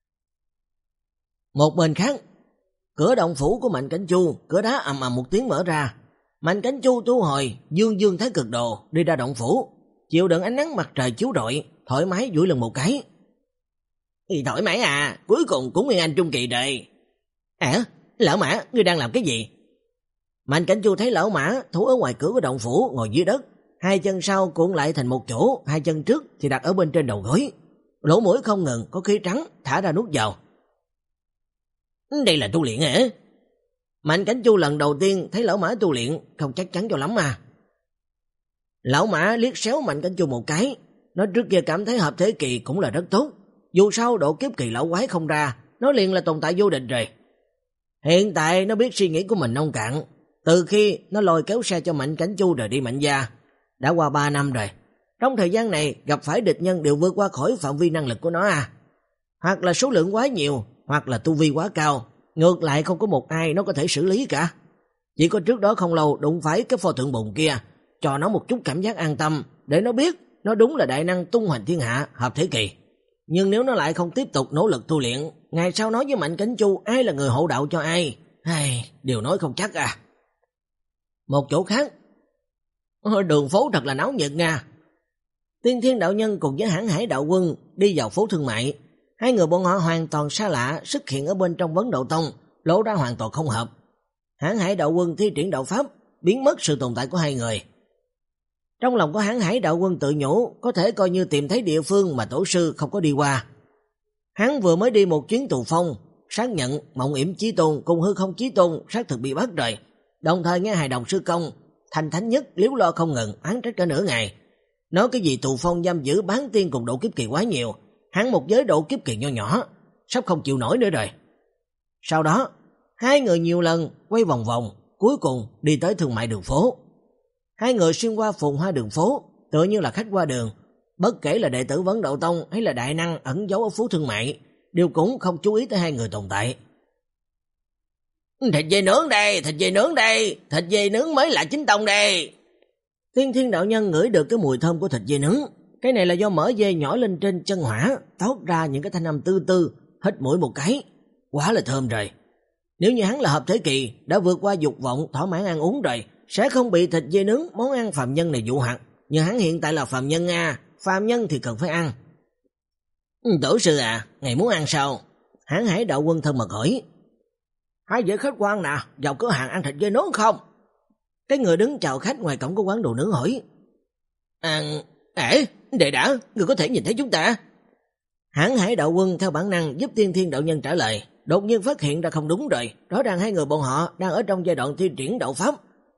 Speaker 1: Một bên khác, cửa động phủ của Mạnh Cảnh Chu, cửa đá ầm ầm một tiếng mở ra. Mạnh Cảnh Chu thu hồi dương dương thái cực đồ đi ra động phủ, chịu đựng ánh nắng mặt trời chiếu rọi, thoải mái duỗi lưng một cái. Thì thoải mái à, cuối cùng cũng Nguyên Anh trung kỳ rồi. À, Lão Mã, ngươi đang làm cái gì? Mạnh Cảnh Chu thấy Lão Mã thủ ở ngoài cửa của động phủ ngồi dưới đất, hai chân sau cuộn lại thành một chỗ, hai chân trước thì đặt ở bên trên đầu gối, lỗ mũi không ngừng có khí trắng thả ra nuốt vào. Đây là tu luyện hả? Mạnh Cảnh Chu lần đầu tiên thấy Lão Mã tu luyện, không chắc chắn cho lắm mà. Lão Mã liếc xéo Mạnh Cảnh Chu một cái, nó trước kia cảm thấy hợp thế kỳ cũng là rất tốt, dù sao độ kiếp kỳ lão quái không ra, nó liền là tồn tại vô địch rồi. Hiện tại nó biết suy nghĩ của mình nông cạn, từ khi nó lôi kéo xe cho Mạnh Cảnh Chu rời đi Mạnh gia, đã qua ba năm rồi. Trong thời gian này gặp phải địch nhân đều vượt qua khỏi phạm vi năng lực của nó à. Hoặc là số lượng quá nhiều, hoặc là tu vi quá cao, ngược lại không có một ai nó có thể xử lý cả. Chỉ có trước đó không lâu đụng phải cái pho tượng bùn kia, cho nó một chút cảm giác an tâm, để nó biết nó đúng là đại năng tung hoành thiên hạ hợp thế kỳ. Nhưng nếu nó lại không tiếp tục nỗ lực tu luyện, ngày sau nói với Mạnh Cảnh Chu ai là người hộ đạo cho ai, ai điều nói không chắc à. Một chỗ khác, đường phố thật là náo nhiệt nha. Tiên Thiên đạo nhân cùng với Hãn Hải đạo quân đi vào phố thương mại. Hai người bọn họ hoàn toàn xa lạ xuất hiện ở bên trong Vấn Đạo Tông, lộ ra hoàn toàn không hợp. Hãn Hải đạo quân thi triển đạo pháp, biến mất sự tồn tại của hai người. Trong lòng của Hãn Hải đạo quân tự nhủ, có thể coi như tìm thấy địa phương mà tổ sư không có đi qua. Hắn vừa mới đi một chuyến tù phong, xác nhận Mộng Yểm Chí Tôn cùng Hư Không Chí Tôn xác thực bị bắt rồi. Đồng thời nghe hài đồng sư công Thành Thánh Nhất liếu lo không ngừng, án trách cả nửa ngày. Nói cái gì tù phong giam giữ bán tiên cùng độ kiếp kỳ quá nhiều, hắn một giới độ kiếp kỳ nho nhỏ, sắp không chịu nổi nữa rồi. Sau đó, hai người nhiều lần quay vòng vòng, cuối cùng đi tới thương mại đường phố. Hai người xuyên qua phồn hoa đường phố, tựa như là khách qua đường, bất kể là đệ tử Vấn Đạo Tông hay là đại năng ẩn giấu ở phố thương mại, đều cũng không chú ý tới hai người tồn tại. Thịt dê nướng đây, thịt dê nướng đây, thịt dê nướng mới là chính tông đây. Tiên Thiên đạo nhân ngửi được cái mùi thơm của thịt dê nướng. Cái này là do mỡ dê nhỏ lên trên chân hỏa, toát ra những cái thanh âm tư tư, hít mũi một cái, quá là thơm rồi. Nếu như hắn là hợp thế kỳ, đã vượt qua dục vọng, thỏa mãn ăn uống rồi, sẽ không bị thịt dê nướng, món ăn phàm nhân này dụ hoặc. Nhưng hắn hiện tại là phàm nhân à, phàm nhân thì cần phải ăn. Tổ sư à, ngày muốn ăn sao? Hãn Hải đạo quân thân mật hỏi. Hai vị khách quan nè, vào cửa hàng ăn thịt dê nướng không? Cái người đứng chào khách ngoài cổng của quán đồ nướng hỏi. Ăn... Ê, đệ đã, người có thể nhìn thấy chúng ta. Hãn Hải đạo quân theo bản năng giúp Tiên Thiên đạo nhân trả lời, đột nhiên phát hiện ra không đúng rồi, rõ ràng hai người bọn họ đang ở trong giai đoạn thi triển đạo pháp,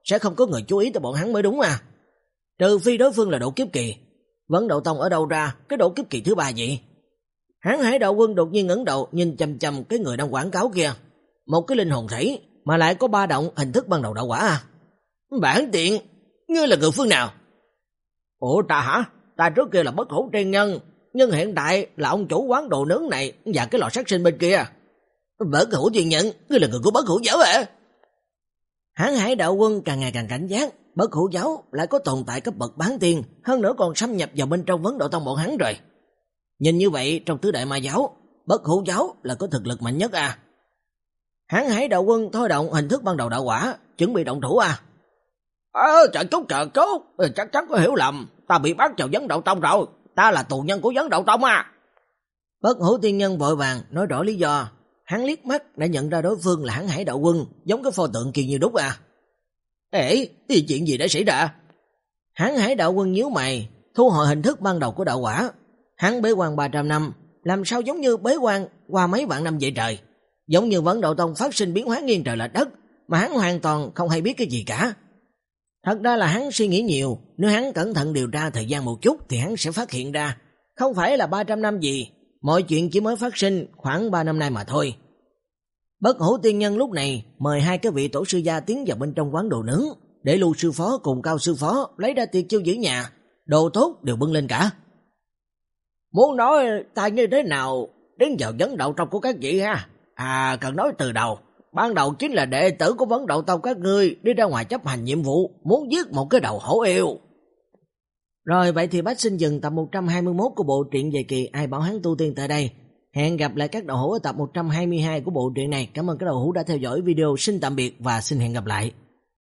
Speaker 1: sẽ không có người chú ý tới bọn hắn mới đúng à. Trừ phi đối phương là độ kiếp kỳ. Vấn Đạo Tông ở đâu ra cái độ kiếp kỳ thứ ba vậy? Hán Hải Đạo Quân đột nhiên ngẩng đầu nhìn chằm chằm cái người đang quảng cáo kia. Một cái linh hồn thể mà lại có ba động hình thức ban đầu đạo quả à? Bản tiện, ngươi là người phương nào? Ủa ta hả? Ta trước kia là Bất Hủ Tiên Nhân, nhưng hiện tại là ông chủ quán đồ nướng này và cái lò sát sinh bên kia. Bất Hủ Tiên Nhân, ngươi là người của Bất Hủ Giáo à? Hán Hải Đạo Quân càng ngày càng cảnh giác, Bất Hủ Giáo lại có tồn tại cấp bậc bán tiên, hơn nữa còn xâm nhập vào bên trong Vấn Đạo Tông bọn hắn rồi. Nhìn như vậy trong tứ đại ma giáo, Bất Hủ Giáo là có thực lực mạnh nhất à? Hán Hải Đạo Quân thôi động hình thức ban đầu đạo quả, chuẩn bị động thủ à? Ờ, chờ chút chờ chút, chắc chắn có hiểu lầm, ta bị bắt vào Vấn Đạo Tông rồi, ta là tù nhân của Vấn Đạo Tông à. Bất Hủ Tiên Nhân vội vàng nói rõ lý do, hắn liếc mắt đã nhận ra đối phương là Hán Hải Đạo Quân, giống cái pho tượng kia như đúc à. Ê, thì chuyện gì đã xảy ra? Hán Hải Đạo Quân nhíu mày, thu hồi hình thức ban đầu của đạo quả. Hắn bế quan ba trăm năm, làm sao giống như bế quan qua mấy vạn năm vậy trời? Giống như Vấn Đạo Tông phát sinh biến hóa nghiêng trời lệch đất, mà hắn hoàn toàn không hay biết cái gì cả. Thật ra là hắn suy nghĩ nhiều, nếu hắn cẩn thận điều tra thời gian một chút thì hắn sẽ phát hiện ra, không phải là ba trăm năm gì, mọi chuyện chỉ mới phát sinh khoảng ba năm nay mà thôi. Bất Hủ Tiên Nhân lúc này mời hai cái vị tổ sư gia tiến vào bên trong quán đồ nướng, để Lưu sư phó cùng Cao sư phó lấy ra tiệc chiêu giữ nhà, đồ tốt đều bưng lên cả. Muốn nói ta như thế nào đến vào Vấn Đạo Tông của các vị ha? À, cần nói từ đầu. Ban đầu chính là đệ tử của Vấn Đạo Tông các ngươi đi ra ngoài chấp hành nhiệm vụ, muốn giết một cái đầu hổ yêu. Rồi vậy thì bách xin dừng tập một trăm hai mươi mốt của bộ truyện về kỳ Ai Bảo Hắn Tu Tiên tại đây. Hẹn gặp lại các đầu hữu ở tập một trăm hai mươi hai của bộ truyện này. Cảm ơn các đầu hữu đã theo dõi video. Xin tạm biệt và xin hẹn gặp lại.